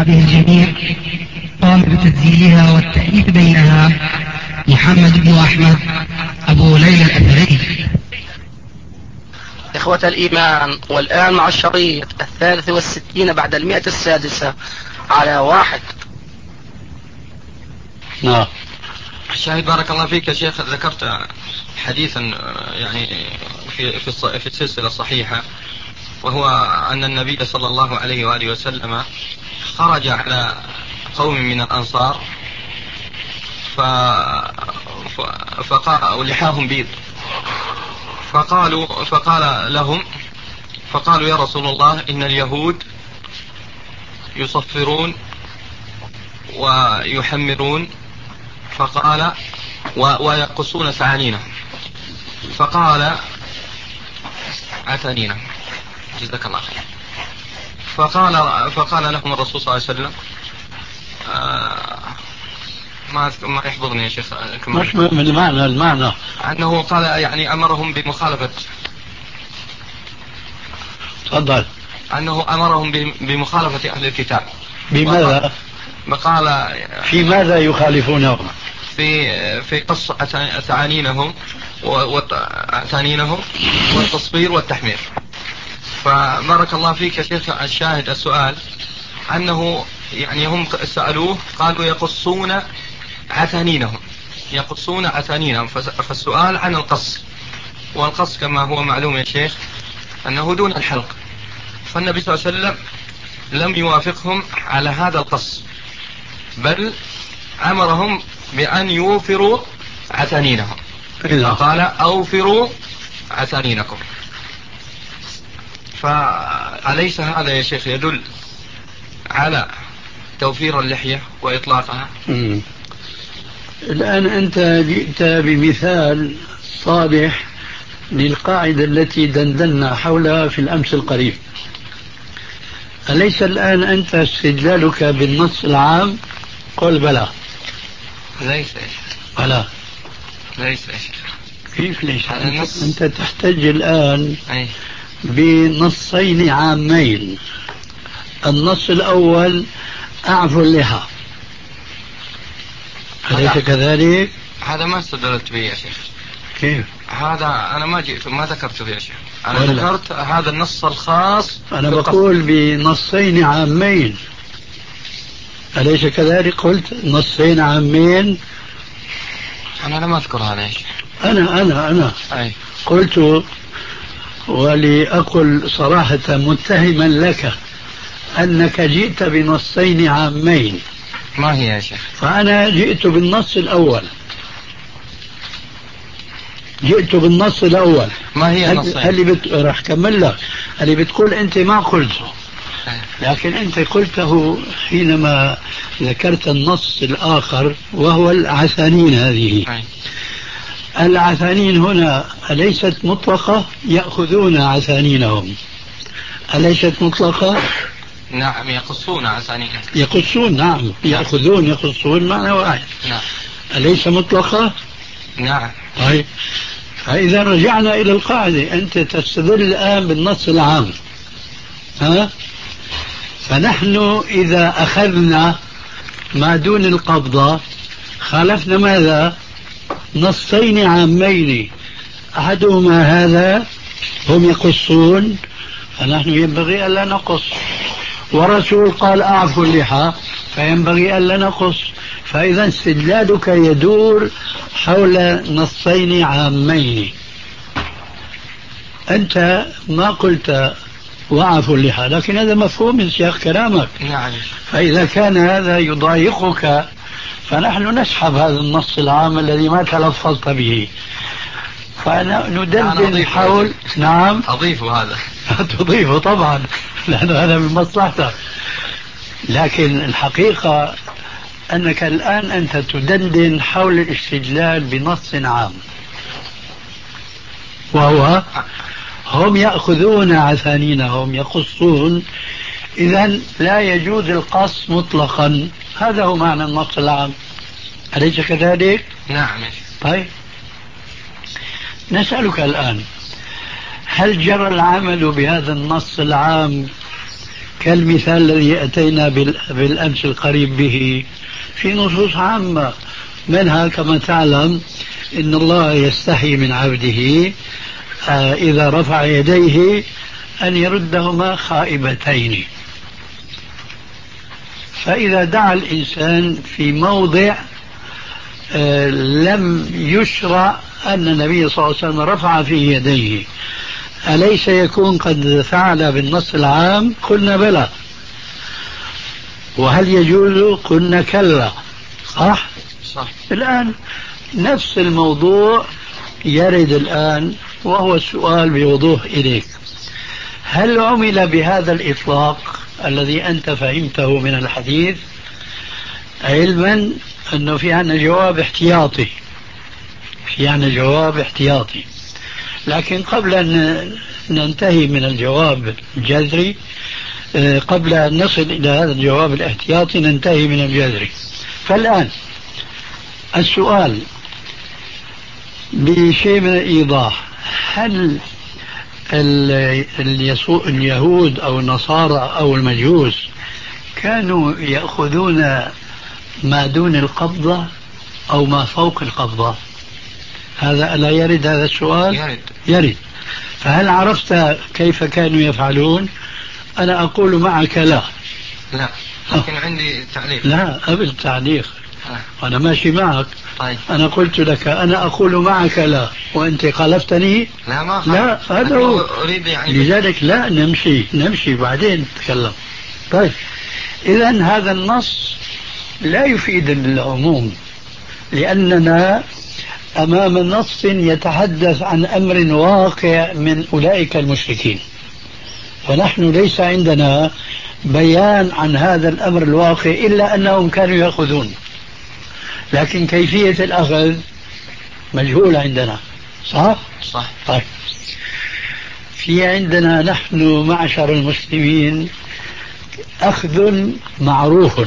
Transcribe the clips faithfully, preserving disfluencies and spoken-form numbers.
به الجميع قام بتسجيلها والتأليف بينها محمد بن أحمد أبو ليلى الأثري. إخوة الإيمان، والآن مع الشريط الثالث والستين بعد المئة السادسة على واحد. نعم. الشاهد بارك الله فيك يا شيخ، ذكرت حديثا يعني في في في السلسلة الصحيحة، وهو أن النبي صلى الله عليه وآله وسلم خرج على قوم من الأنصار ف... ف... فقال لحاهم بيض، فقالوا فقال لهم فقالوا يا رسول الله إن اليهود يصفرون ويحمرون، فقال و... ويقصون ثعانينا، فقال عتانينا، جزاك الله خير. فقال فقال لهم الرسول صلى الله عليه وسلم آه ما ما يحضرني يا شيخ مش من المعنى المعنى أنه قال يعني أمرهم بمخالفة. تفضل. أنه أمرهم بمخالفة أهل الكتاب. بماذا؟ فقال في ماذا يخالفونه؟ في في قص ثعانينهم وثعانينهم والتصفير والتحمير. فبارك الله فيك يا شيخ، الشاهد السؤال أنه يعني هم سألوه قالوا يقصون عثانينهم يقصون عثانينهم فالسؤال عن القص، والقص كما هو معلوم يا شيخ أنه دون الحلق، فالنبي صلى الله عليه وسلم لم يوافقهم على هذا القص، بل أمرهم بأن يوفروا عثانينهم، فقال أوفروا عثانينكم. فأليس هذا يا شيخ يدل على توفير اللحية وإطلاقها؟ مم. الآن أنت جئت بمثال صالح للقاعدة التي دندنا حولها في الأمس القريب. أليس الآن أنت استدلالك بالنص العام؟ قل بلى. ليس يا شيخ. بلى. ليس يا شيخ. كيف ليس؟ أنت, أنت تحتج الآن أي. بنصين عامين. النص الأول أعفو اللحى، أليس كذلك؟ هذا ما استدلت به يا شيخ. كيف؟ هذا أنا ما جئت ما ذكرته يا شيخ، أنا ذكرت هذا النص الخاص. أنا بقول بنصين عامين، أليس كذلك؟ قلت نصين عامين. أنا لم أذكر هذا يا شيخ. أنا أنا أنا أي. قلت ولأقل صراحة متهما لك أنك جئت بنصين عامين. ما هي يا شيخ؟ فأنا جئت بالنص الأول جئت بالنص الأول. ما هي النص؟ اللي بت... راح كمل لك. اللي بتقول أنت ما قلته، لكن أنت قلته حينما ذكرت النص الآخر وهو العثانين. هذه أي. العثانين هنا أليست مطلقة؟ يأخذون عثانينهم، أليست مطلقة؟ نعم يقصون عثانينهم. يقصون. نعم يأخذون يقصون معنى واحد. نعم. أليس مطلقة؟ نعم. طيب، فإذا رجعنا إلى القاعدة، أنت تستدل الآن بالنص العام، ها؟ فنحن إذا أخذنا ما دون القبضة خالفنا ماذا؟ نصين عامين، أحدهما هذا هم يقصون، فنحن ينبغي ألا نقص، ورسول قال أعفوا اللحى فينبغي ألا نقص. فإذا استدلالك يدور حول نصين عامين. أنت ما قلت وعفوا اللحى، لكن هذا مفهوم من سياق كلامك. نعم. فإذا كان هذا يضايقك فنحن نسحب هذا النص العام الذي ما تلفظت به، فندندن حول. نعم أضيف هذا. تضيفه طبعا لأنه هذا من مصلحتك، لكن الحقيقة أنك الآن أنت تدندن حول الاستدلال بنص عام، وهو هم يأخذون عثانينهم يقصون، إذا لا يجوز القص مطلقا. هذا هو معنى النص العام، أليس كذلك؟ نعم. طيب، نسألك الآن، هل جرى العمل بهذا النص العام كالمثال الذي أتينا بالأمس القريب به في نصوص عامة، منها كما تعلم إن الله يستحي من عبده إذا رفع يديه أن يردهما خائبتين. فإذا دعا الإنسان في موضع لم يشرع أن النبي صلى الله عليه وسلم رفع فيه يديه، أليس يكون قد فعل بالنص العام؟ قلنا بلى. وهل يجوز؟ قلنا كلا. صح؟ صح. الآن نفس الموضوع يرد الآن، وهو السؤال بوضوح إليك: هل عمل بهذا الإطلاق الذي أنت فهمته من الحديث، علما أنه في عنا جواب احتياطي، في عنا جواب احتياطي، لكن قبل أن ننتهي من الجواب الجذري، قبل أن نصل إلى هذا الجواب الاحتياطي ننتهي من الجذري. فالآن السؤال بشيء من الإيضاح: هل اليهود أو النصارى أو المجوس كانوا يأخذون ما دون القبضة أو ما فوق القبضة؟ هذا ألا يرد هذا السؤال؟ يرد. يرد. فهل عرفت كيف كانوا يفعلون؟ أنا أقول معك لا. لا، لكن عندي تعليق. لا، قبل تعليق آه. أنا ماشي معك. طيب. أنا قلت لك أنا أقول معك لا، وأنت خالفتني. لا، ما لا، هذا هو. أريد يعني لذلك لا، نمشي نمشي بعدين نتكلم. طيب، إذن هذا النص لا يفيد العموم، لأننا أمام نص يتحدث عن أمر واقع من أولئك المشركين، فنحن ليس عندنا بيان عن هذا الأمر الواقع إلا أنهم كانوا يأخذون، لكن كيفية الأخذ مجهولة عندنا. صح؟ صح. طيب، في عندنا نحن معشر المسلمين أخذ معروف.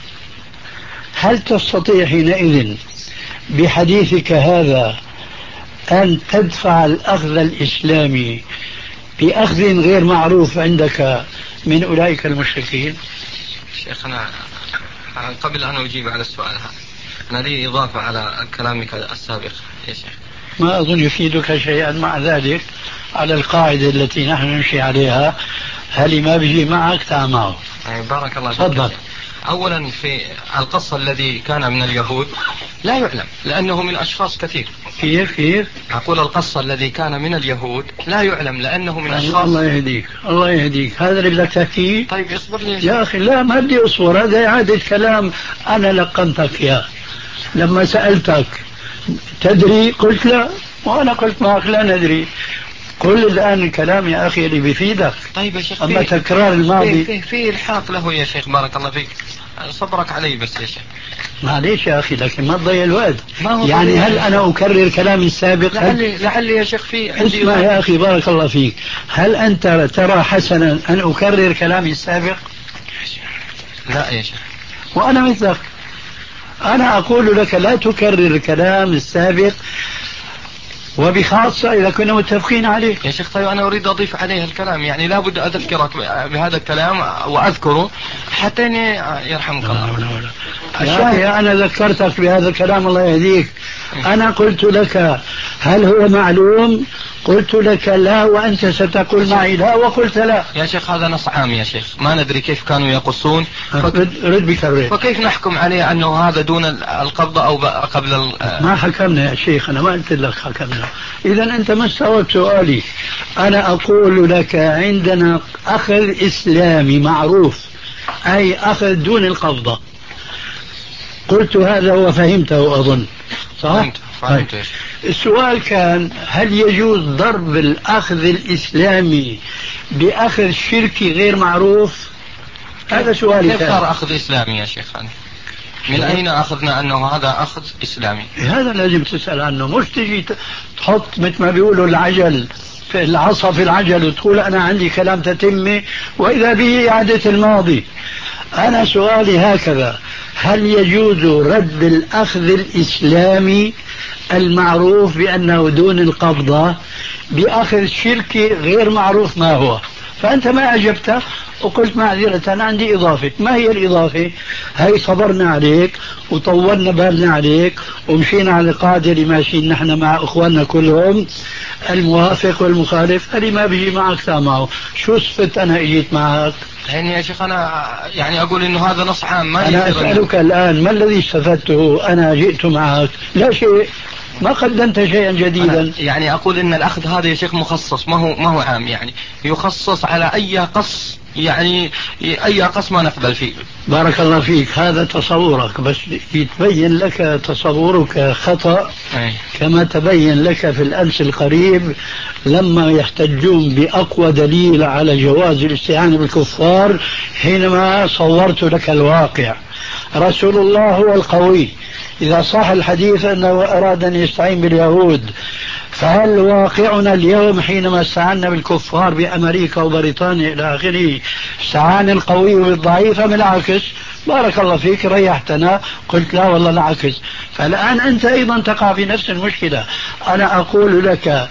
هل تستطيع حينئذ بحديثك هذا أن تدفع الأخذ الإسلامي بأخذ غير معروف عندك من أولئك المشركين؟ شيخنا، قبل أن أجيب على السؤال هذا أنا لي إضافة على كلامك السابق يا شيخ. ما أظن يفيدك شيئا مع ذلك على القاعدة التي نحن نمشي عليها. هل ما بيجي معك تعال معه. بارك الله فيك. تفضل. أولا في القصة الذي كان من اليهود لا يعلم لأنه من أشخاص كثير. كيف كيف؟ أقول القصة الذي كان من اليهود لا يعلم لأنه من أشخاص. الله يهديك الله يهديك، هذا اللي بدك تحكيه. طيب اصبر لي يا أخي. لا، ما بدي أصبر، هذا إعادة كلام أنا لقنتك إياه. لما سألتك تدري قلت لا، وأنا قلت معك لا ندري. قل الآن الكلام يا أخي اللي بيفيدك. طيب يا شيخ، أما تكرار الماضي في في الحاق له يا شيخ. بارك الله فيك، صبرك علي بس يا شيخ. معليش يا أخي، لكن ما تضيع الوقت. ما يعني هل أنا أكرر كلامي السابق؟ لعلي, لعلي يا شيخ في عندي. اسمع يا أخي بارك الله فيك، هل أنت ترى حسنا أن أكرر كلامي السابق؟ لا يا شيخ. وأنا مثلك، أنا أقول لك لا تكرر الكلام السابق، وبخاصة إذا كنا متفقين عليه. يا شيخ طيب أنا أريد أضيف عليه الكلام، يعني لابد أذكرك بهذا الكلام وأذكره حتى يرحمك الله. يا أنا ذكرتك بهذا الكلام الله يهديك. أنا قلت لك هل هو معلوم؟ قلت لك لا، وأنت ستقول معي لا، وقلت لا. يا شيخ هذا نص عام يا شيخ، ما ندري كيف كانوا يقصون. فك... رد بكرر. فكيف نحكم عليه أنه هذا دون القبضة أو قبل ال... ما حكمنا يا شيخ، أنا ما قلت لك حكمنا. إذا أنت ما استوعبت سؤالي. أنا أقول لك عندنا أخذ إسلامي معروف، أي أخذ دون القبضة. قلت هذا وفهمته أظن. صح؟ فهمت. فهمت. السؤال كان هل يجوز ضرب الأخذ الإسلامي بأخذ شركي غير معروف؟ هذا سؤالي. كيف صار أخذ إسلامي يا شيخ؟ من أين أخذنا أنه هذا أخذ إسلامي؟ هذا لازم تسأل عنه، مش تجي تحط مثل ما بيقولوا العجل في العصا في العجل وتقول أنا عندي كلام تتمة وإذا به إعادة الماضي. أنا سؤالي هكذا: هل يجوز رد الأخذ الإسلامي المعروف بأنه دون القبضة بأخذ شركي غير معروف ما هو؟ فأنت ما أجبت، وقلت معذرة عندي إضافة. ما هي الإضافة؟ هي صبرنا عليك وطولنا بالنا عليك ومشينا على القاعدة اللي ماشيين نحن مع إخواننا كلهم، الموافق والمخالف اللي ما بيجي معك سامعه. شو صفت أنا إجيت معك؟ يعني يا شيخ أنا يعني أقول إنه هذا نص عام. ما أنا أسألك الآن ما الذي استفدته؟ أنا جئت معك لا شيء، ما قدمت شيئا جديدا. يعني أقول إن الأخذ هذا يا شيخ مخصص، ما هو ما هو عام، يعني يخصص على أي قص، يعني أي قص ما نقبل فيه. بارك الله فيك، هذا تصورك، بس يتبين لك تصورك خطأ كما تبين لك في الأمس القريب لما يحتجون بأقوى دليل على جواز الاستعانة بالكفار حينما صورت لك الواقع. رسول الله هو القوي، إذا صح الحديث أنه أراد أن يستعين باليهود، فهل واقعنا اليوم حينما استعنا بالكفار بأمريكا وبريطانيا إلى آخره استعان القوي بالضعيف أم العكس؟ بارك الله فيك، ريحتنا، قلت لا والله العكس. فالآن أنت أيضا تقع في نفس المشكلة. أنا أقول لك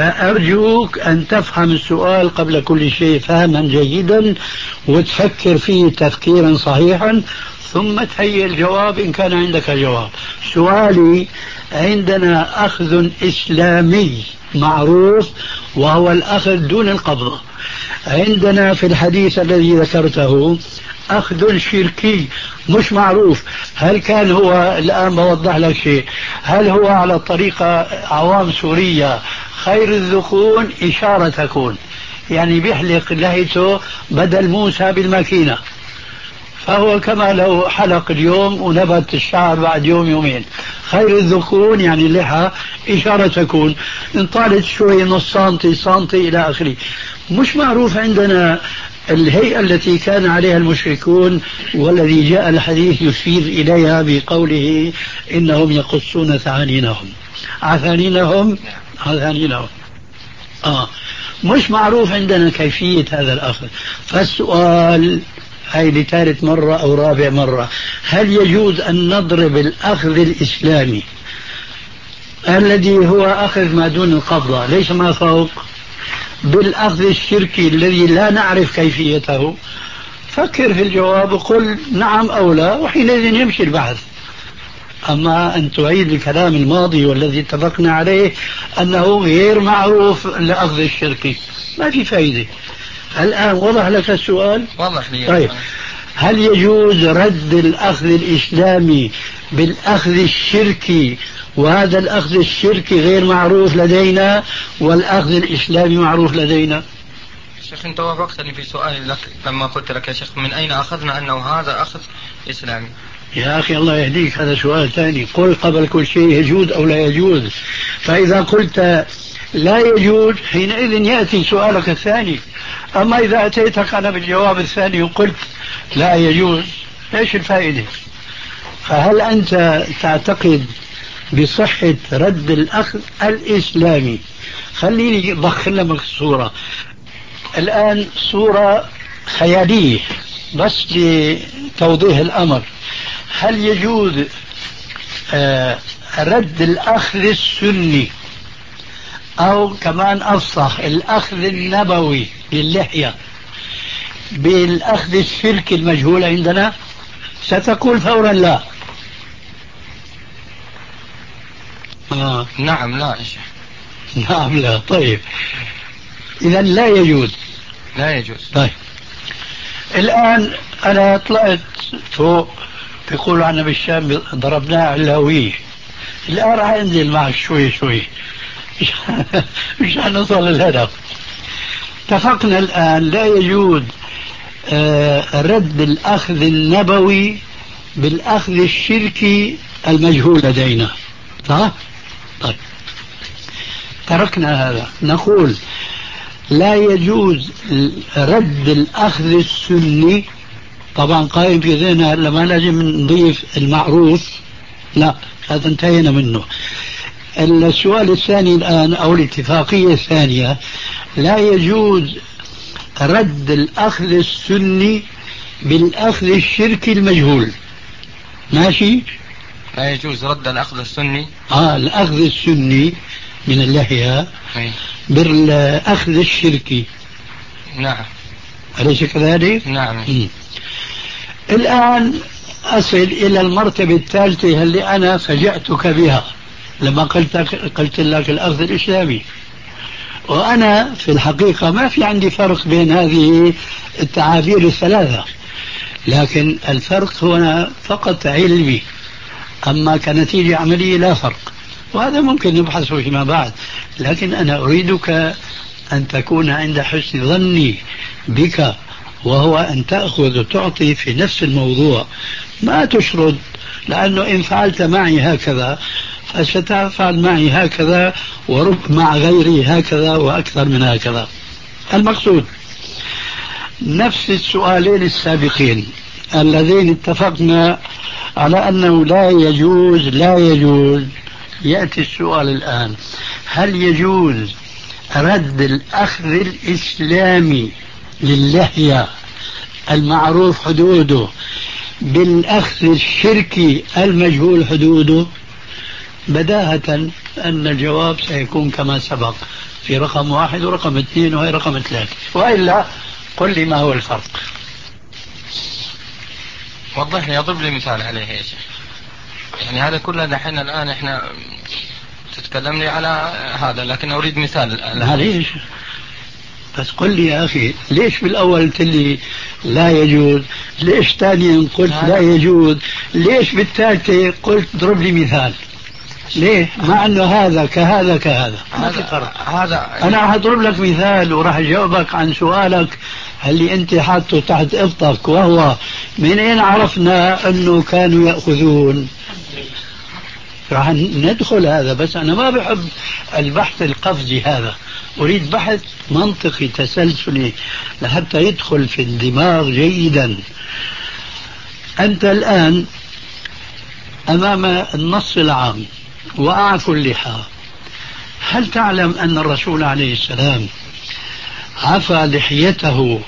فأرجوك أن تفهم السؤال قبل كل شيء فهما جيدا وتفكر فيه تفكيرا صحيحا ثم تهيئ الجواب إن كان عندك جواب. سؤالي: عندنا أخذ إسلامي معروف وهو الأخذ دون القبضة. عندنا في الحديث الذي ذكرته أخذ شركي مش معروف. هل كان هو، الآن بوضح لك شيء، هل هو على طريقة عوام سوريا خير الذقون إشارة تكون، يعني بيحلق لهيته بدل موسى بالماكينة، فهو كما لو حلق اليوم ونبت الشعر بعد يوم يومين. خير الذقون يعني اللحى إشارة تكون، إن طالت شوي نص سنتي سنتي إلى آخره. مش معروف عندنا الهيئة التي كان عليها المشركون والذي جاء الحديث يشير إليها بقوله إنهم يقصون ثعانينهم عثانينهم عثانينهم آه مش معروف عندنا كيفية هذا الأخذ. فالسؤال هاي لثالث مرة أو رابع مرة: هل يجوز أن نضرب الأخذ الإسلامي الذي هو أخذ ما دون القبضة ليس ما فوق بالأخذ الشركي الذي لا نعرف كيفيته؟ فكر في الجواب وقل نعم أو لا، وحينئذ يمشي البحث. أما أن تعيد الكلام الماضي والذي اتفقنا عليه أنه غير معروف الأخذ الشركي ما في فائدة. الآن وضح لك السؤال؟ وضح لي. طيب، هل يجوز رد الأخذ الإسلامي بالأخذ الشركي، وهذا الأخذ الشركي غير معروف لدينا والأخذ الإسلامي معروف لدينا؟ شيخ أنت وافقتني في سؤالي لك لما قلت لك يا شيخ من أين أخذنا أنه هذا أخذ إسلامي؟ يا أخي الله يهديك، هذا سؤال ثاني. قل قبل كل شيء يجوز أو لا يجوز، فإذا قلت لا يجوز حينئذ يأتي سؤالك الثاني. أما إذا أتيتك أنا بالجواب الثاني وقلت لا يجوز، إيش الفائدة؟ فهل أنت تعتقد بصحة رد الأخذ الإسلامي؟ خليني أضخم لك الصورة الآن، صورة خيالية بس لتوضيح الأمر. هل يجوز آه رد الأخذ السني أو كمان أفصح الأخذ النبوي للحية بالأخذ الشركي المجهول عندنا؟ ستقول فورا لا. آه. نعم لا يا شيخ. نعم لا. طيب إذا لا يجوز. لا يجوز. طيب الآن أنا طلعت فوق، بيقولوا عنا بالشام ضربناه علاوية، الآن راح أنزل معك شوي شوي مشان نوصل للهدف. اتفقنا الآن لا يجوز آه رد الأخذ النبوي بالأخذ الشركي المجهول لدينا، صح؟ طيب تركنا هذا، نقول لا يجوز رد الأخذ السني. طبعا قائم في ذهننا لما لازم نضيف المعروف، لا هذا انتهينا منه. السؤال الثاني الآن أو الاتفاقية الثانية: لا يجوز رد الأخذ السني بالأخذ الشركي المجهول. ماشي؟ لا يجوز رد الأخذ السني آه الأخذ السني من اللحية أي. بالأخذ الشركي. نعم. أليس كذلك؟ نعم. م. الآن أصل إلى المرتبة الثالثة اللي أنا فاجأتك بها لما قلت قلت لك الأخذ الإسلامي. وأنا في الحقيقة ما في عندي فرق بين هذه التعابير الثلاثة، لكن الفرق هنا فقط علمي، أما كنتيجة عملية لا فرق، وهذا ممكن نبحثه فيما بعد. لكن أنا أريدك أن تكون عند حسن ظني بك، وهو أن تأخذ وتعطي في نفس الموضوع، ما تشرد، لأنه إن فعلت معي هكذا فستفعل معي هكذا، ورب مع غيري هكذا وأكثر من هكذا. المقصود نفس السؤالين السابقين اللذين اتفقنا على أنه لا يجوز لا يجوز يأتي السؤال الآن: هل يجوز رد الأخذ الإسلامي للحية المعروف حدوده بالأخذ الشركي المجهول حدوده؟ بداهة أن الجواب سيكون كما سبق في رقم واحد ورقم اثنين وهي رقم ثلاثة، وإلا قل لي ما هو الفرق. وضح لي، اضرب لي مثال عليه يا شيخ. يعني هذا كله دحين الآن احنا تتكلم لي على هذا، لكن أريد مثال. معليش بس قل لي يا أخي، ليش بالأول قلت لي لا يجوز؟ ليش ثانيا قلت لا يجوز؟ ليش بالثالثة قلت ضرب لي مثال؟ ليه؟ مع أنه هذا كهذا كهذا ما في فرق. هذا أنا راح أضرب لك مثال وراح أجاوبك عن سؤالك اللي أنت حاطه تحت إبطك، وهو من أين عرفنا أنه كانوا يأخذون؟ راح ندخل هذا، بس أنا ما بحب البحث القفزي هذا، أريد بحث منطقي تسلسلي لحتى يدخل في الدماغ جيدا. أنت الآن أمام النص العام وأعفوا اللحى. هل تعلم أن الرسول عليه السلام عفى لحيته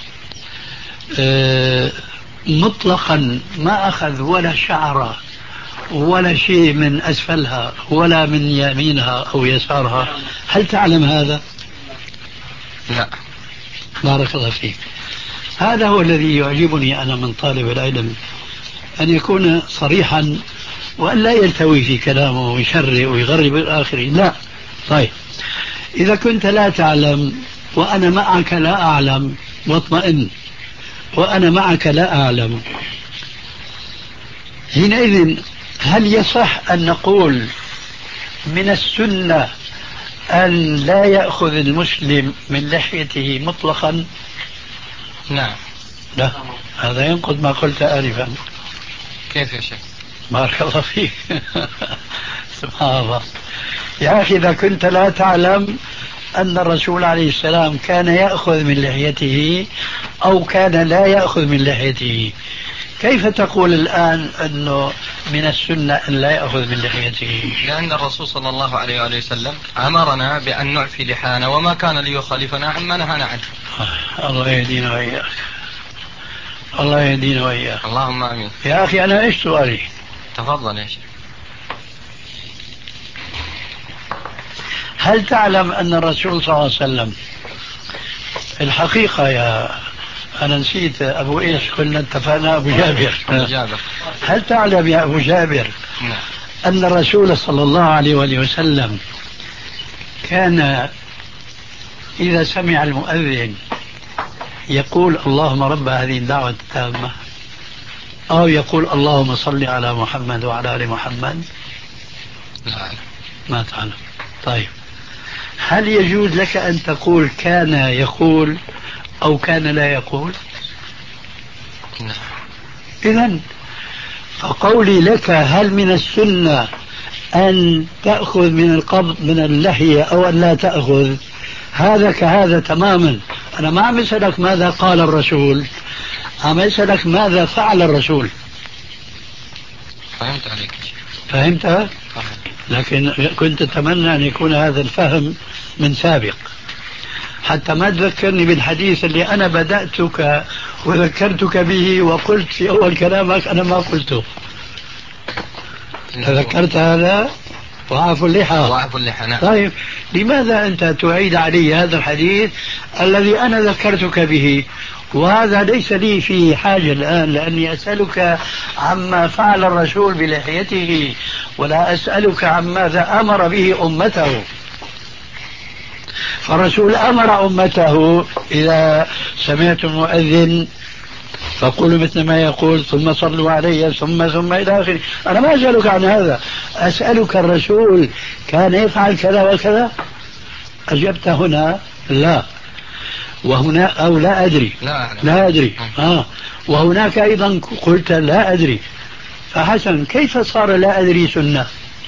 مطلقا، ما أخذ ولا شعرة ولا شيء من أسفلها ولا من يمينها أو يسارها؟ هل تعلم هذا؟ لا. بارك الله فيك. هذا هو الذي يعجبني أنا من طالب العلم، أن يكون صريحا وأن لا يلتوي في كلامه ويشرع ويغرب الآخرين. لا. طيب، إذا كنت لا تعلم وأنا معك لا أعلم واطمئن، وأنا معك لا أعلم، حينئذ هل يصح أن نقول من السنة أن لا يأخذ المسلم من لحيته مطلقا؟ نعم. لا، هذا ينقض ما قلت آنفا. كيف يا شيخ؟ بارك الله فيك. سبحان الله يا أخي، إذا كنت لا تعلم أن الرسول عليه السلام كان يأخذ من لحيته أو كان لا يأخذ من لحيته، كيف تقول الآن أنه من السنة أن لا يأخذ من لحيته؟ لأن الرسول صلى الله عليه وآله وسلم أمرنا بأن نعفي لحانا، وما كان ليخالفنا عما نهانا عنه. الله يهدينا وإياك، الله يهدينا وإياك. اللهم آمين. يا أخي أنا إيش سؤالي؟ تفضل يا شيخ. هل تعلم أن الرسول صلى الله عليه وسلم الحقيقة يا أنا نسيت أبو إيش قلنا اتفقنا أبو جابر. جابر. هل تعلم يا أبو جابر أن الرسول صلى الله عليه وآله وسلم كان إذا سمع المؤذن يقول اللهم رب هذه الدعوة التامة، أو يقول اللهم صل على محمد وعلى آل محمد؟ لا. ما تعلم. طيب، هل يجوز لك أن تقول كان يقول أو كان لا يقول؟ نعم. إذن فقولي لك هل من السنة أن تأخذ من القبض من اللحية أو أن لا تأخذ، هذا كهذا تماما. أنا ما عم أسألك ماذا قال الرسول، عم أسألك ماذا فعل الرسول. فهمت عليك. فهمت؟ لكن كنت أتمنى أن يكون هذا الفهم من سابق، حتى ما تذكرني بالحديث اللي أنا بدأتك وذكرتك به وقلت في أول كلامك أنا ما قلته. تذكرت هذا؟ وعفوا اللحى. وعفوا اللحى. نعم. طيب، لماذا أنت تعيد علي هذا الحديث الذي أنا ذكرتك به وهذا ليس لي فيه حاجة الآن، لأني أسألك عما فعل الرسول بلحيته ولا أسألك عن ماذا أمر به أمته. فالرسول أمر أمته إذا سمعتم المؤذن فقولوا مثل ما يقول ثم صلوا علي ثم ثم إلى آخره. أنا ما أسألك عن هذا، أسألك الرسول كان يفعل كذا وكذا؟ أجبت هنا لا، وهنا أو لا أدري لا, لا أدري آه. وهناك أيضا قلت لا أدري. فحسن، كيف صار لا أدري سنة؟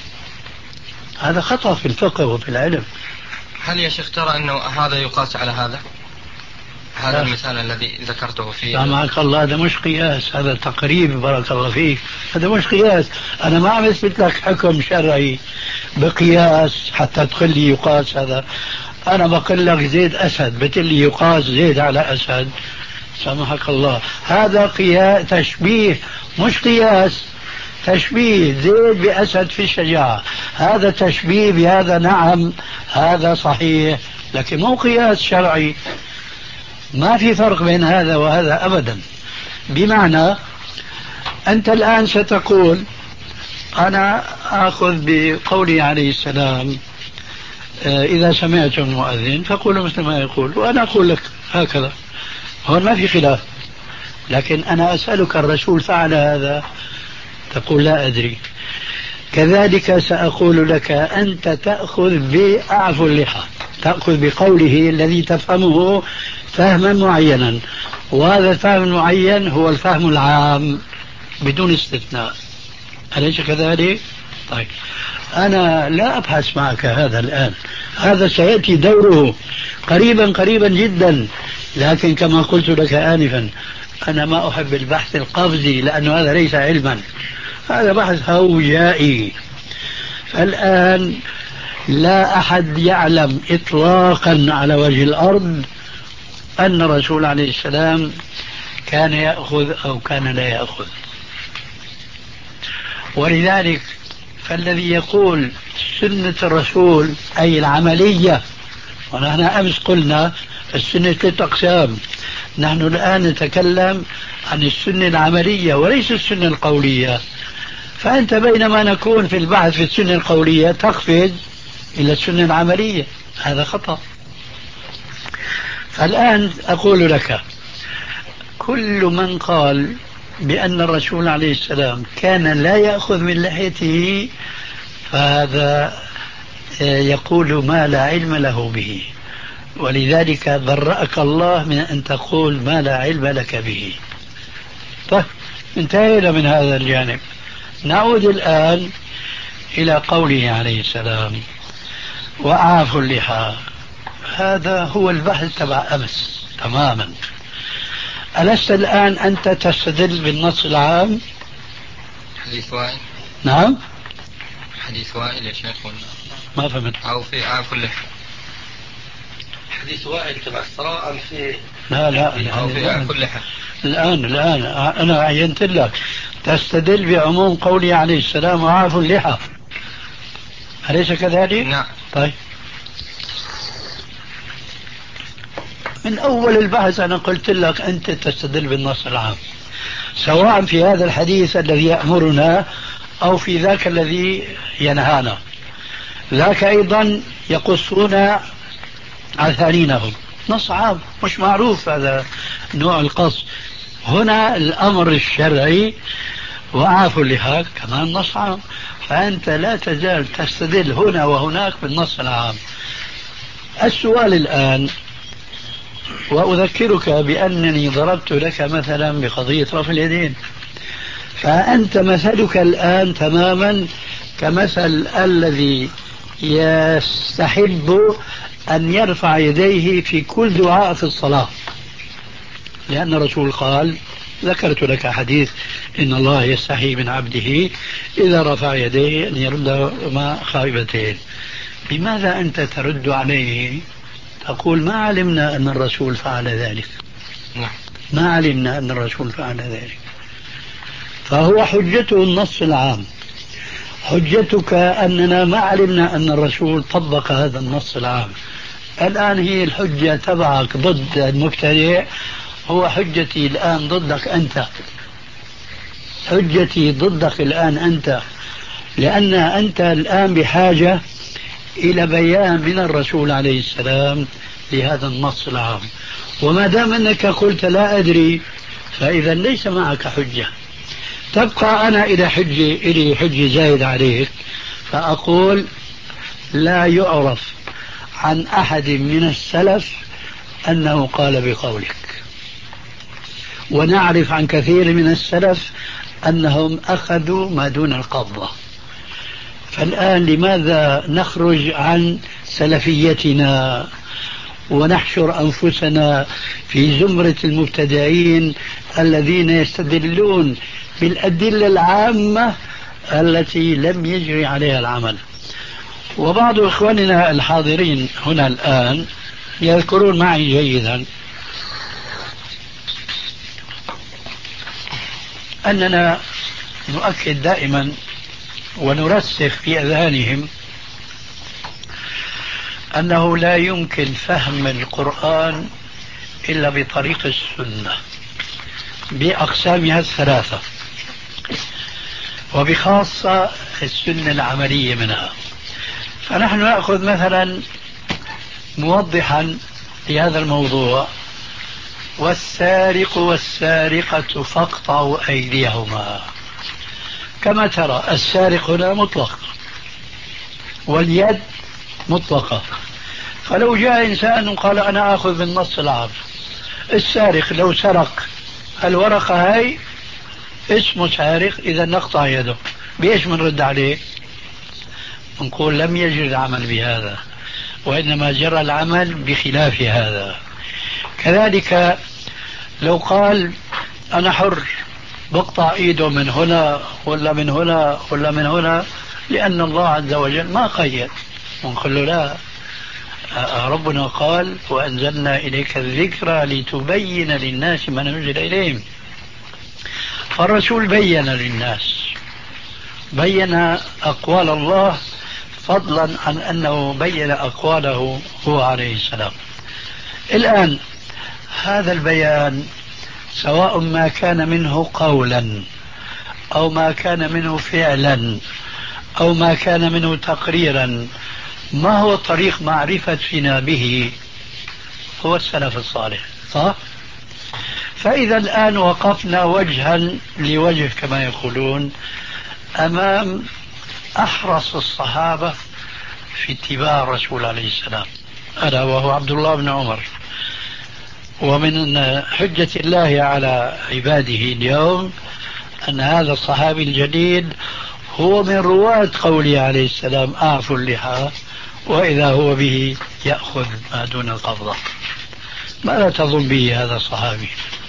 هذا خطأ في الفقه وفي العلم. هل يا شيخ ترى أنه هذا يقاس على هذا؟ هذا المثال الذي ذكرته فيه سامحك الله، هذا مش قياس، هذا تقريب بارك الله فيك، هذا مش قياس. أنا ما عم أثبت لك حكم شرعي بقياس حتى تقول لي يقاس هذا. أنا بقول لك زيد أسد بتقول لي يقاس زيد على أسد، سامحك الله. هذا قياس تشبيه مش قياس. تشبيه زيد بأسد في الشجاعة، هذا تشبيه بهذا، نعم هذا صحيح، لكن مو قياس شرعي. ما في فرق بين هذا وهذا أبدا. بمعنى أنت الآن ستقول أنا أخذ بقوله عليه السلام إذا سمعتم المؤذن فقولوا مثل ما يقول، وأنا أقول لك هكذا، هون ما في خلاف. لكن أنا أسألك الرسول فعل هذا؟ تقول لا أدري. كذلك سأقول لك أنت تأخذ بأعفو اللحى، تأخذ بقوله الذي تفهمه فهما معينا، وهذا الفهم المعين هو الفهم العام بدون استثناء، أليس كذلك؟ طيب أنا لا أبحث معك هذا الآن، هذا سيأتي دوره قريبا قريبا جدا. لكن كما قلت لك آنفا أنا ما أحب البحث القفزي، لأنه هذا ليس علما، هذا بحث هوجائي. فالآن لا أحد يعلم إطلاقا على وجه الأرض أن الرسول عليه السلام كان يأخذ أو كان لا يأخذ. ولذلك فالذي يقول سنة الرسول أي العملية، ونحن أمس قلنا السنة ثلاثة أقسام، نحن الآن نتكلم عن السنة العملية وليس السنة القولية. فأنت بينما نكون في البحث في السنة القولية تقفز إلى السنة العملية، هذا خطأ. فالآن أقول لك كل من قال بأن الرسول عليه السلام كان لا يأخذ من لحيته فهذا يقول ما لا علم له به، ولذلك برأك الله من أن تقول ما لا علم لك به. طيب انتهينا من هذا الجانب. نعود الآن إلى قوله عليه السلام وأعفوا اللحى. هذا هو البحث تبع أمس تماما. ألست الآن أنت تستدل بالنص العام؟ حديث وائل. نعم حديث وائل يا شيخ. ما فهمت. أو في أعفوا اللحى. حديث وائل تبع الثراء في لا لا أو في أعفوا اللحى. الآن الآن أنا عينت لك تستدل بعموم قوله عليه السلام وعافوا اللحى، أليس كذلك؟ نعم. طيب من أول البحث أنا قلت لك أنت تستدل بالنص العام، سواء في هذا الحديث الذي يأمرنا أو في ذاك الذي ينهانا. ذاك أيضا يقصون عثارينهم، نص عام مش معروف هذا نوع القص. هنا الأمر الشرعي وعافوا اللحى كمان نص عام، فأنت لا تزال تستدل هنا وهناك بالنص العام. السؤال الآن، وأذكرك بأنني ضربت لك مثلا بقضية رفع اليدين، فأنت مثلك الآن تماما كمثل الذي يستحب أن يرفع يديه في كل دعاء في الصلاة، لأن الرسول قال ذكرت لك حديث إن الله يستحي من عبده إذا رفع يديه أن يردهما خائبتين. لماذا أنت ترد عليه تقول ما علمنا أن الرسول فعل ذلك؟ ما علمنا أن الرسول فعل ذلك. فهو حجته النص العام، حجتك أننا ما علمنا أن الرسول طبق هذا النص العام. الآن هي الحجة تبعك ضد المبتدع هو حجتي الآن ضدك أنت، حجتي ضدك الآن أنت، لأن أنت الآن بحاجة إلى بيان من الرسول عليه السلام لهذا النص العام، وما دام أنك قلت لا أدري فإذا ليس معك حجة. تبقى أنا إلى حجة إلي حجة زايد عليك، فأقول لا يعرف عن أحد من السلف أنه قال بقولك، ونعرف عن كثير من السلف أنهم أخذوا ما دون القبضة. فالآن لماذا نخرج عن سلفيتنا ونحشر أنفسنا في زمرة المبتدعين الذين يستدلون بالأدلة العامة التي لم يجري عليها العمل؟ وبعض إخواننا الحاضرين هنا الآن يذكرون معي جيدا أننا نؤكد دائما ونرسخ في أذهانهم أنه لا يمكن فهم القرآن إلا بطريق السنة بأقسامها الثلاثة، وبخاصة السنة العملية منها. فنحن نأخذ مثلا موضحا لهذا الموضوع: والسارق والسارقة فاقطعوا أيديهما. كما ترى السارق هنا مطلق واليد مطلقة، فلو جاء إنسان وقال أنا أخذ بالنص العام، السارق لو سرق الورقة هاي اسمه سارق، إذا نقطع يده، بإيش منرد عليه؟ نقول لم يجري العمل بهذا، وإنما جرى العمل بخلاف هذا. كذلك لو قال أنا حر بقطع إيده من هنا ولا من هنا ولا من هنا، لأن الله عز وجل ما قيد، ونقول له لا، ربنا قال وأنزلنا إليك الذكرى لتبين للناس ما نزل إليهم. فالرسول بين للناس، بين أقوال الله، فضلا عن أنه بين أقواله هو عليه السلام. الآن هذا البيان سواء ما كان منه قولا أو ما كان منه فعلا أو ما كان منه تقريرا، ما هو طريق معرفتنا به؟ هو السلف الصالح، صح؟ فإذا الآن وقفنا وجها لوجه كما يقولون أمام أحرص الصحابة في اتباع الرسول عليه السلام، ألا وهو عبد الله بن عمر. ومن حجة الله على عباده اليوم أن هذا الصحابي الجليل هو من رواة قوله عليه السلام أعفوا اللحى، وإذا هو به يأخذ ما دون القبضة. ماذا تظن به هذا الصحابي؟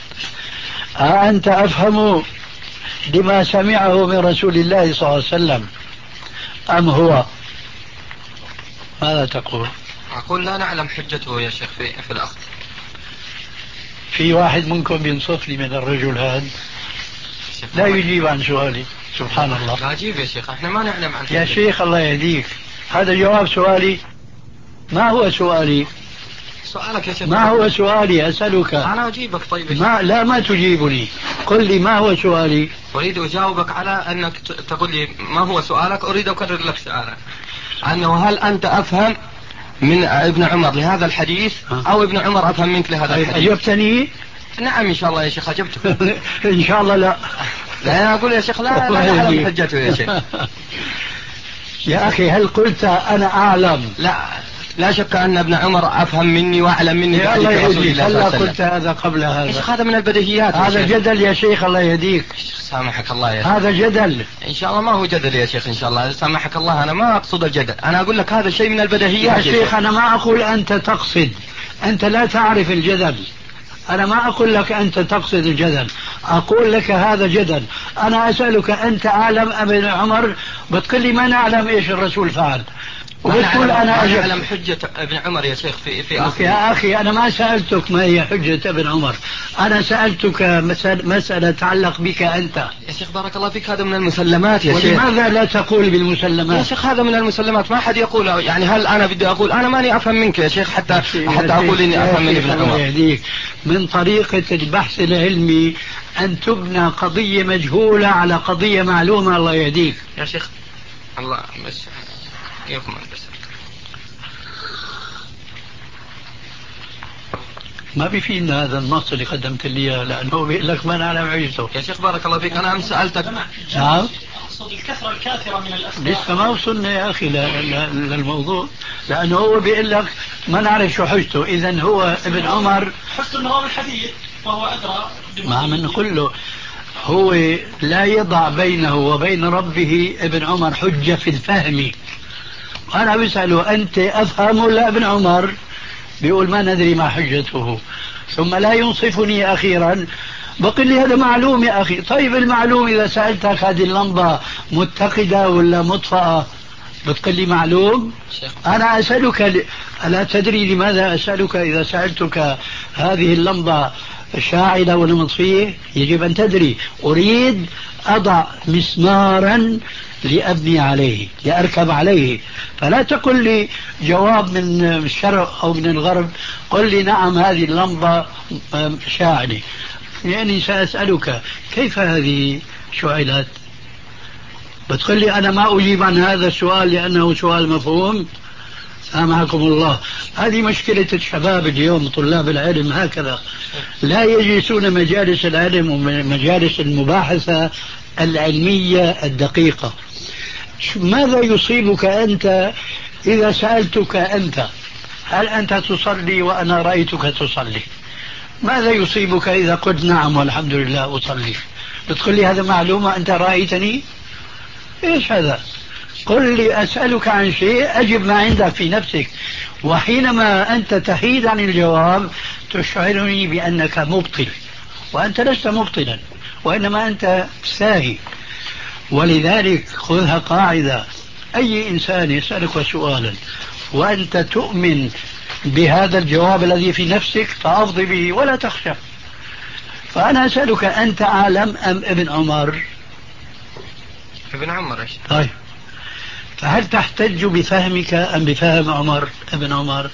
أأنت أفهم لما سمعه من رسول الله صلى الله عليه وسلم أم هو؟ ماذا تقول؟ أقول لا نعلم حجته يا شيخ في, في الأخذ. في واحد منكم بينصف لي من الرجل هذا لا يجيب عن سؤالي؟ سبحان الله. لا أجيب يا شيخ، احنا ما نعلم عن حجته. يا شيخ الله يهديك، هذا جواب سؤالي؟ ما هو سؤالي؟ سؤالك يا شيخ. ما هو سؤالي؟ أسألك. أنا أجيبك. طيب ما لا ما تجيبني، قل لي ما هو سؤالي. أريد أجاوبك على أنك تقول لي ما هو سؤالك. أريد أكرر لك سؤالك، أنه هل أنت أفهم من ابن عمر لهذا الحديث أو ابن عمر أفهم منك لهذا الحديث؟ أجبتني؟ نعم إن شاء الله يا شيخ أجبتك. إن شاء الله لا. لا أنا أقول يا شيخ لا لا أعلم حجته يا شيخ. يا أخي هل قلت أنا أعلم؟ لا لا شك أن ابن عمر أفهم مني وأعلم مني بحديث رسول الله صلى الله عليه وسلم. قلت هذا قبل هذا؟ يا شيخ هذا من البديهيات. هذا جدل يا شيخ الله يهديك. سامحك الله يا شيخ. هذا جدل. إن شاء الله ما هو جدل يا شيخ، إن شاء الله سامحك الله. أنا ما أقصد الجدل، أنا أقول لك هذا شيء من البديهيات يا شيخ. أنا ما أقول أنت تقصد، أنت لا تعرف الجدل. أنا ما أقول لك أنت تقصد الجدل، أقول لك هذا جدل. أنا أسألك أنت أعلم أم ابن عمر؟ بتقول لي ما نعلم إيش الرسول فعل. وبتقول أنا أجب. أعلم حجة ابن عمر يا شيخ في في آخر. يا أخي أنا ما سألتك ما هي حجة ابن عمر، أنا سألتك مسألة تتعلق بك أنت يا شيخ. بارك الله فيك، هذا من المسلمات يا شيخ. ولماذا لا تقول بالمسلمات يا شيخ؟ هذا من المسلمات، ما حد يقول. يعني هل أنا بدي أقول أنا ماني أفهم منك يا شيخ حتى حتى أقول إني أفهم من ابن عمر؟ يهديك. من طريقة البحث العلمي أن تبنى قضية مجهولة على قضية معلومة. الله يهديك يا شيخ. الله بس يكمل بس. ما بيفيدنا هذا النص اللي قدمت لي اياه، لانه بيقول لك ما نعلم عجزه. يا شيخ بارك الله فيك، انا امس سالتك. نعم. اقصد الكثره الكاثره من الاسماء. لسه ما وصلنا يا اخي للموضوع، لانه هو بيقول لك ما نعرف شو حجته. اذا هو ابن عمر حسن النظام الحديث وهو ادرى. ما عم نقول له هو لا يضع بينه وبين ربه ابن عمر حجه في الفهم. انا بساله انت افهم ولا ابن عمر؟ بيقول ما ندري ما حجته، ثم لا ينصفني أخيرا بقول لي هذا معلوم يا أخي. طيب المعلوم إذا سألتك هذه اللمبة متقدة ولا مطفأة بتقول لي معلوم. أنا أسألك ألا تدري لماذا أسألك؟ إذا سألتك هذه اللمبة شاعلة ولا مطفية يجب أن تدري. أريد أضع مسمارا لأبني عليه لأركب عليه، فلا تقل لي جواب من الشرق أو من الغرب قل لي نعم هذه اللمبة شاعلة، يعني سأسألك كيف هذه شعلت؟ بتقول لي أنا ما أجيب عن هذا السؤال لأنه سؤال مفهوم. سامحكم الله. هذه مشكلة الشباب اليوم، طلاب العلم هكذا لا يجلسون مجالس العلم ومجالس المباحثة العلمية الدقيقة. ماذا يصيبك أنت إذا سألتك أنت هل أنت تصلي وأنا رأيتك تصلي؟ ماذا يصيبك إذا قلت نعم والحمد لله أصلي؟ بتقول لي هذا معلومة أنت رأيتني؟ إيش هذا؟ قل لي أسألك عن شيء أجب ما عندك في نفسك، وحينما أنت تحيد عن الجواب تشعرني بأنك مبطل، وأنت لست مبطلا وإنما أنت ساهي. ولذلك خذها قاعدة، أي إنسان يسألك سؤالا وأنت تؤمن بهذا الجواب الذي في نفسك فأفض به ولا تخشى. فأنا أسألك أنت أعلم أم ابن عمر؟ ابن عمر. إيش طيب فهل تحتج بفهمك أم بفهم عمر ابن عمر؟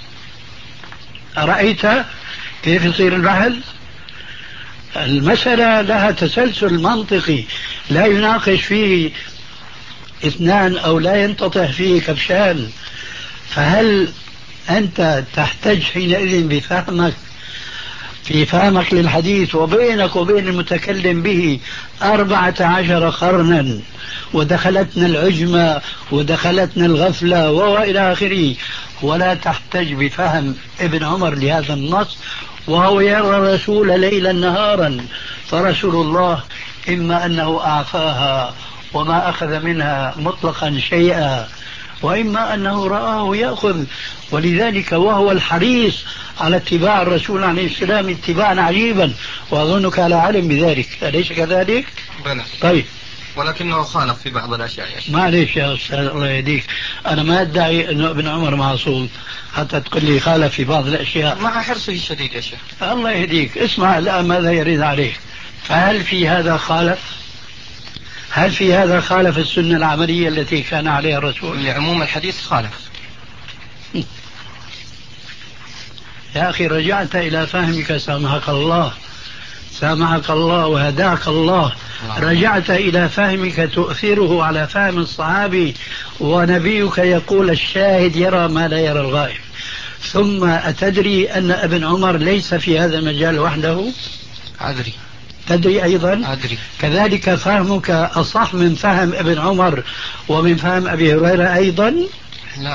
أرأيت كيف يصير البحث؟ المسألة لها تسلسل منطقي لا يناقش فيه اثنان أو لا ينتطح فيه كبشان. فهل أنت تحتج حينئذ بفهمك في فهمك للحديث وبينك وبين المتكلم به أربعة عشر قرنا ودخلتنا العجمة ودخلتنا الغفلة وإلى آخره، ولا تحتج بفهم ابن عمر لهذا النص وهو يرى الرسول ليلا نهارا؟ فرسول الله إما أنه أعفاها وما أخذ منها مطلقا شيئا، وإما أنه رآه يأخذ. ولذلك وهو الحريص على اتباع الرسول عليه السلام اتباعا عجيبا، وأظنك على علم بذلك، أليس كذلك؟ بلى. طيب ولكنه خالف في بعض الأشياء يا شيخ. معليش يا أستاذ الله يهديك، أنا ما أدعي أنه ابن عمر معصوم حتى تقول لي خالف في بعض الأشياء مع حرصه الشديد يا شيخ. الله يهديك. اسمع الآن ماذا يريد عليك. فهل في هذا خالف؟ هل في هذا خالف السنة العملية التي كان عليها الرسول؟ لعموم الحديث خالف. يا أخي رجعت إلى فهمك سامحك الله، سامحك الله وهداك الله. رجعت إلى فهمك تؤثره على فهم الصحابي، ونبيك يقول الشاهد يرى ما لا يرى الغائب. ثم أتدري أن ابن عمر ليس في هذا المجال وحده؟ أدري. تدري أيضا؟ أدري. كذلك فهمك أصح من فهم ابن عمر ومن فهم أبي هريرة أيضا؟ لا،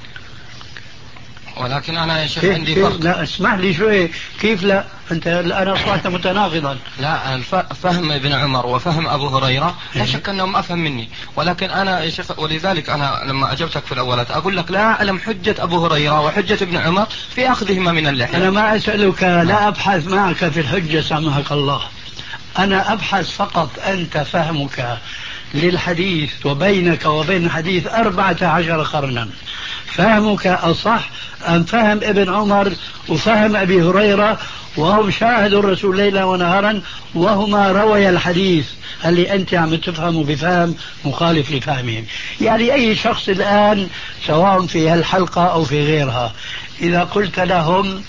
ولكن أنا يا شيخ عندي فرق. لا اسمح لي شوي، كيف لا؟ أنت الآن أصبحت متناقضا. لا، فهم ابن عمر وفهم أبو هريرة لا شك أنهم أفهم مني، ولكن أنا يا شيخ ولذلك أنا لما أجبتك في الأولات أقول لك لا أعلم حجة أبو هريرة وحجة ابن عمر في أخذهما من اللحية. أنا ما أسألك، لا أبحث معك في الحجة سامحك الله، أنا أبحث فقط أنت فهمك للحديث وبينك وبين الحديث أربعة عشر قرنا. فهمك أصح أم فهم ابن عمر وفهم أبي هريرة وهم شاهدوا الرسول ليلا ونهارا وهما روي الحديث اللي أنت عم تفهموا بفهم مخالف لفهمهم؟ يعني أي شخص الآن سواء في هالحلقة أو في غيرها إذا قلت لهم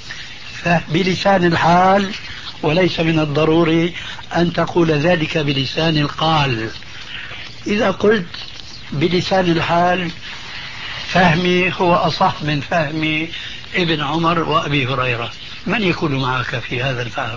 بلسان الحال، وليس من الضروري أن تقول ذلك بلسان القال، إذا قلت بلسان الحال فهمي هو أصح من فهم ابن عمر وأبي هريرة، من يكون معك في هذا الفهم؟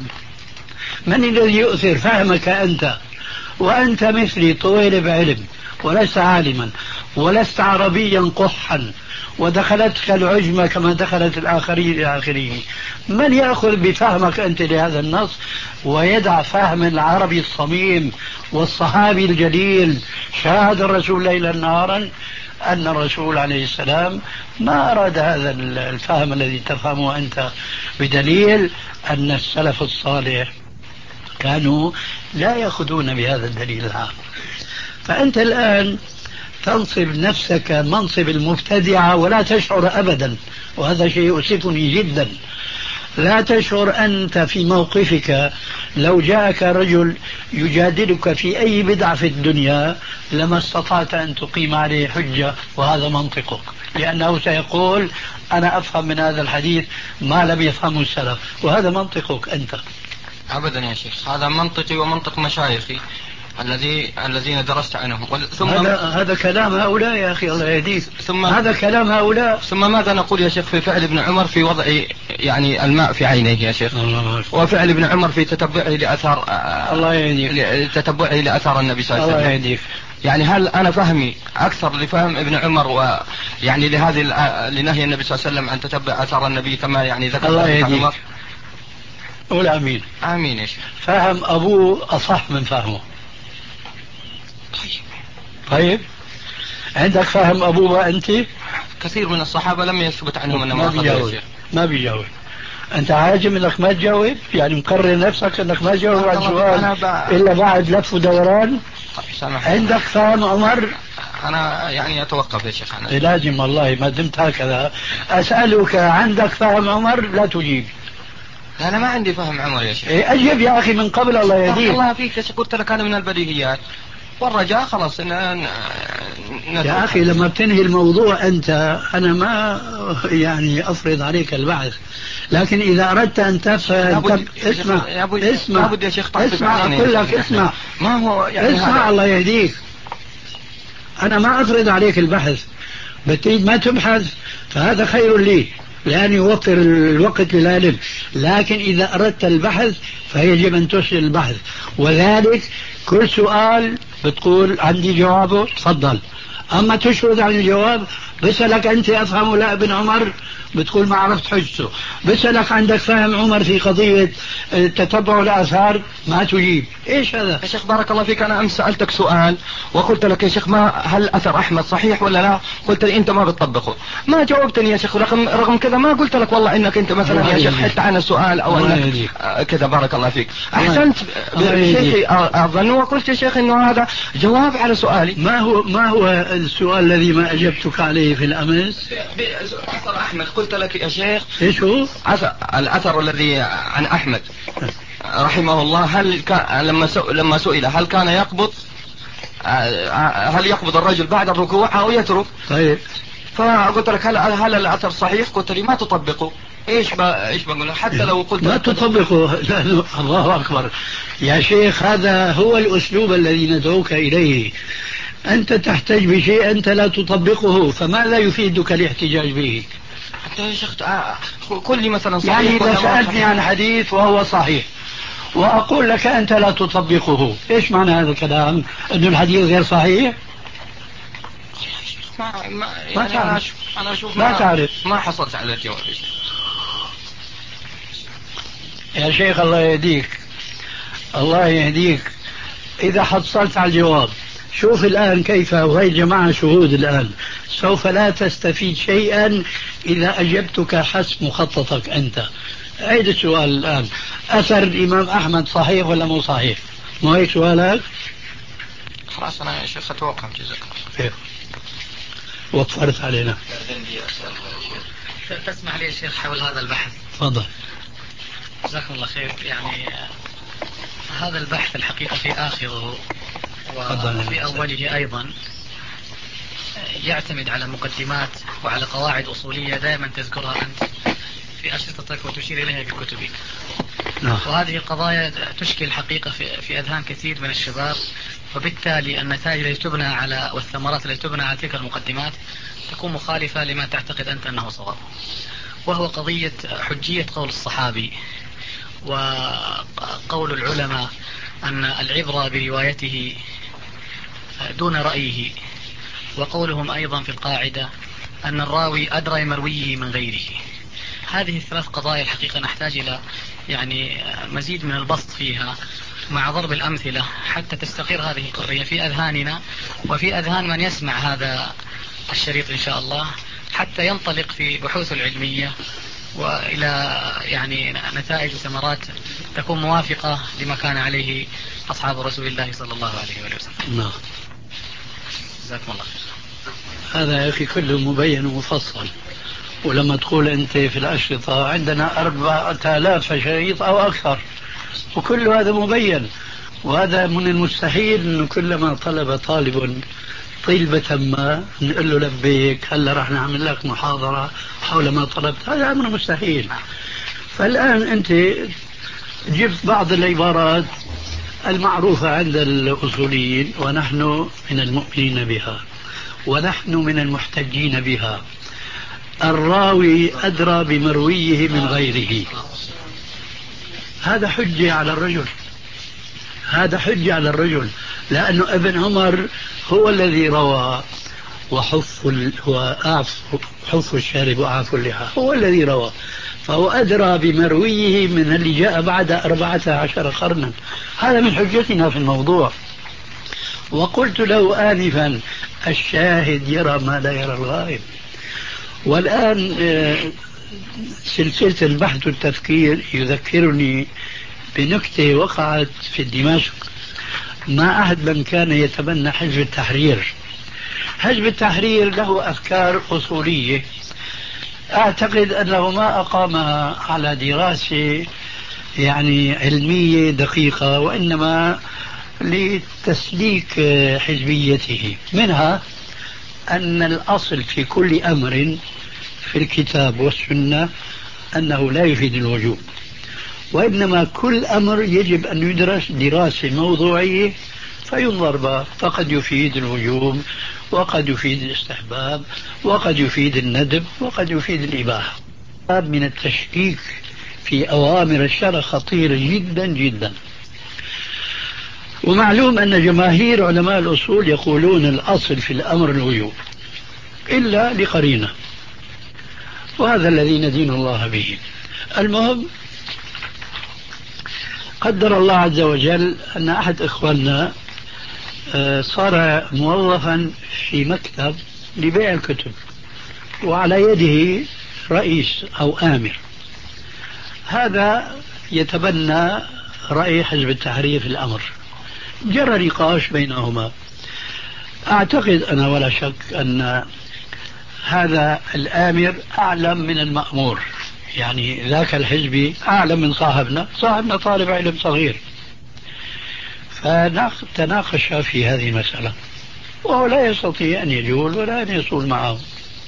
من الذي يؤثر فهمك أنت وأنت مثلي طويل بعلم ولست عالما ولست عربيا قحا ودخلتك العجمة كما دخلت الآخرين إلى آخره؟ من يأخذ بفهمك أنت لهذا النص ويدع فهم العربي الصميم والصحابي الجليل شاهد الرسول ليلا نهارا أن الرسول عليه السلام ما أراد هذا الفهم الذي تفهمه أنت، بدليل أن السلف الصالح كانوا لا يأخذون بهذا الدليل العام. فأنت الآن تنصب نفسك منصب المبتدعة ولا تشعر أبدا، وهذا شيء يؤسفني جدا. لا تشعر أنت في موقفك لو جاءك رجل يجادلك في أي بدعة في الدنيا لما استطعت أن تقيم عليه حجة، وهذا منطقك، لأنه سيقول أنا أفهم من هذا الحديث ما لم يفهمه السلف، وهذا منطقك أنت. أبدا يا شيخ، هذا منطقي ومنطق مشايخي الذي الذين درست عنهم. ثم هذا, هذا كلام هؤلاء يا أخي الله يهديك، ثم هذا كلام هؤلاء. ثم ماذا نقول يا شيخ في فعل ابن عمر في وضع يعني الماء في عينيه يا شيخ، وفعل ابن عمر في تتبعه لأثار الله يهديك تتبعه لأثار النبي صلى الله عليه وسلم. الله يهديك. يعني هل أنا فهمي أكثر لفهم ابن عمر ويعني لهذه لنهي النبي صلى الله عليه وسلم أن تتبع أثار النبي كما يعني ذكر الله يهديك؟ قول آمين. آمين يا شيخ. فهم أبوه أصح من فهمه. طيب عندك فهم أبوه أنت؟ كثير من الصحابة لم يثبت عنهم أنه ما بيجاوب. ما بيجاوب. أنت عاجم أنك ما تجاوب؟ يعني مقرر نفسك أنك ما تجاوب عن سؤال إلا بعد لف ودوران؟ عندك فهم عمر؟ أنا يعني أتوقف يا شيخ. أنا لازم والله ما دمت هكذا أسألك عندك فهم عمر لا تجيب. أنا ما عندي فهم عمر يا شيخ. إيه أجب يا أخي من قبل الله يهديك. الله فيك يا شيخ، قلت لك أنا من البديهيات والرجاء خلاص إن يا أخي لما بتنهي الموضوع أنت أنا ما يعني أفرض عليك البحث، لكن إذا أردت أن تفهم اسمع اسمع اسمع أقول لك اسمع ما هو يعني اسمع الله يهديك. أنا ما أفرض عليك البحث، بتريد ما تبحث فهذا خير لي لأن يوفر الوقت للعلم، لكن إذا أردت البحث فيجب أن ترسل البحث، وذلك كل سؤال بتقول عندي جوابه تفضل، أما تشرد عن الجواب بسألك أنت أفهم لا ابن عمر بتقول ما عرفت حجته، بسألك عندك فهم عمر في قضية تتبع الآثار ما تجيب. إيش هذا يا شيخ؟ بارك الله فيك، أنا أمس سألتك سؤال وقلت لك يا شيخ ما هل أثر أحمد صحيح ولا لا؟ قلت لي أنت ما بتطبقه، ما جاوبتني يا شيخ، رغم, رغم كذا ما قلت لك والله إنك أنت مثلا يا شيخ حتى عن السؤال أو أنك كذا. بارك الله فيك، أحسنت شيخي أظن، وقلت يا شيخ إنه هذا جواب على سؤالي. ما هو ما هو السؤال الذي ما أجبتك عليه في الأمس؟ أثر أحمد قلت لك يا شيخ إيش هو؟ أثر الأثر الذي عن أحمد رحمه الله، هل كان لما لما سئل هل كان يقبض هل يقبض الرجل بعد الركوع أو يترك؟ طيب فقلت لك هل هل الأثر صحيح؟ قلت لي ما تطبقه. ايش با ايش بقول حتى لو قلت ما تطبقه. الله أكبر يا شيخ، هذا هو الأسلوب الذي ندعوك إليه. أنت تحتاج بشيء أنت لا تطبقه، فماذا يفيدك الاحتجاج به؟ أنت يا شيخ قل لي مثلا صحيح. يعني إذا سألتني عن حديث وهو صحيح وأقول لك أنت لا تطبقه، إيش معنى هذا الكلام؟ أن الحديث غير صحيح؟ ما ما, ما يعني تعرف. أنا أشوف ما, ما تعرف ما حصلت على الجواب يا شيخ. الله يهديك الله يهديك. إذا حصلت على الجواب شوف الآن كيف، وهي جماعة شهود الآن، سوف لا تستفيد شيئا إذا أجبتك حسب مخططك أنت. عيد السؤال الآن، أثر الإمام أحمد صحيح ولا مو صحيح؟ مو هيك سؤالك؟ خلاص أنا يا شيخ أتوقف. جزاك الله. وفرت علينا. تسمح لي يا شيخ حول هذا البحث؟ تفضل. جزاكم الله خير. يعني هذا البحث الحقيقة في آخره وفي أوله أيضا يعتمد على مقدمات وعلى قواعد أصولية دائما تذكرها أنت في أشرطتك وتشير إليها في كتبك. وهذه قضايا تشكل الحقيقة في, في أذهان كثير من الشباب، وبالتالي النتائج التي تبنى على والثمرات التي تبنى على تلك المقدمات تكون مخالفة لما تعتقد أنت أنه صواب، وهو قضية حجية قول الصحابي وقول العلماء أن العبرة بروايته دون رأيه، وقولهم أيضا في القاعدة أن الراوي أدرى مرويه من غيره. هذه الثلاث قضايا الحقيقة نحتاج إلى يعني مزيد من البسط فيها مع ضرب الأمثلة حتى تستقر هذه القضية في أذهاننا وفي أذهان من يسمع هذا الشريط إن شاء الله، حتى ينطلق في بحوث العلمية وإلى يعني نتائج وثمرات تكون موافقة لما كان عليه أصحاب رسول الله صلى الله عليه وسلم. نعم. جزاكم الله خير. هذا يا أخي كله مبين ومفصل، ولما تقول أنت في الأشرطة عندنا أربعة آلاف شريط أو أكثر، وكل هذا مبين، وهذا من المستحيل أنه كلما طلب طالب طلبة ما نقول له لبيك هلا راح نعمل لك محاضرة حول ما طلبت، هذا أمر مستحيل. فالآن أنت جبت بعض العبارات المعروفة عند الأصوليين، ونحن من المؤمنين بها ونحن من المحتجين بها. الراوي أدرى بمرويه من غيره، هذا حجة على الرجل، هذا حجة على الرجل، لأنه ابن عمر هو الذي روى وحف وأعف حف الشارب وأعف اللحى، هو الذي روى، فهو أدرى بمرويه من اللي جاء بعد أربعة عشر قرنا. هذا من حجتنا في الموضوع. وقلت له آنفا الشاهد يرى ما لا يرى الغائب. والآن سلسلة البحث والتفكير يذكرني بنكتة وقعت في دمشق مع أحد من كان يتبنى حزب التحرير. حزب التحرير له أفكار أصولية أعتقد أنه ما أقامها على دراسة يعني علمية دقيقة، وإنما لتسليك حزبيته. منها أن الأصل في كل أمر في الكتاب والسنة أنه لا يفيد الوجوب، وإنما كل أمر يجب أن يدرس دراسة موضوعية فينظر به، فقد يفيد الوجوب وقد يفيد الاستحباب وقد يفيد الندب وقد يفيد الإباحة. من التشكيك في أوامر الشرع خطير جدا جدا. ومعلوم أن جماهير علماء الأصول يقولون الأصل في الأمر الوجوب إلا لقرينة، وهذا الذي ندين الله به. المهم قدر الله عز وجل أن أحد إخواننا صار موظفا في مكتب لبيع الكتب، وعلى يده رئيس أو آمر، هذا يتبنى رأي حزب التحرير في الأمر. جرى نقاش بينهما، أعتقد أنا ولا شك أن هذا الآمر أعلم من المأمور، يعني ذاك الحزبي أعلم من صاحبنا، صاحبنا طالب علم صغير. فتناقش في هذه المسألة وهو لا يستطيع أن يجول ولا أن يصول معه،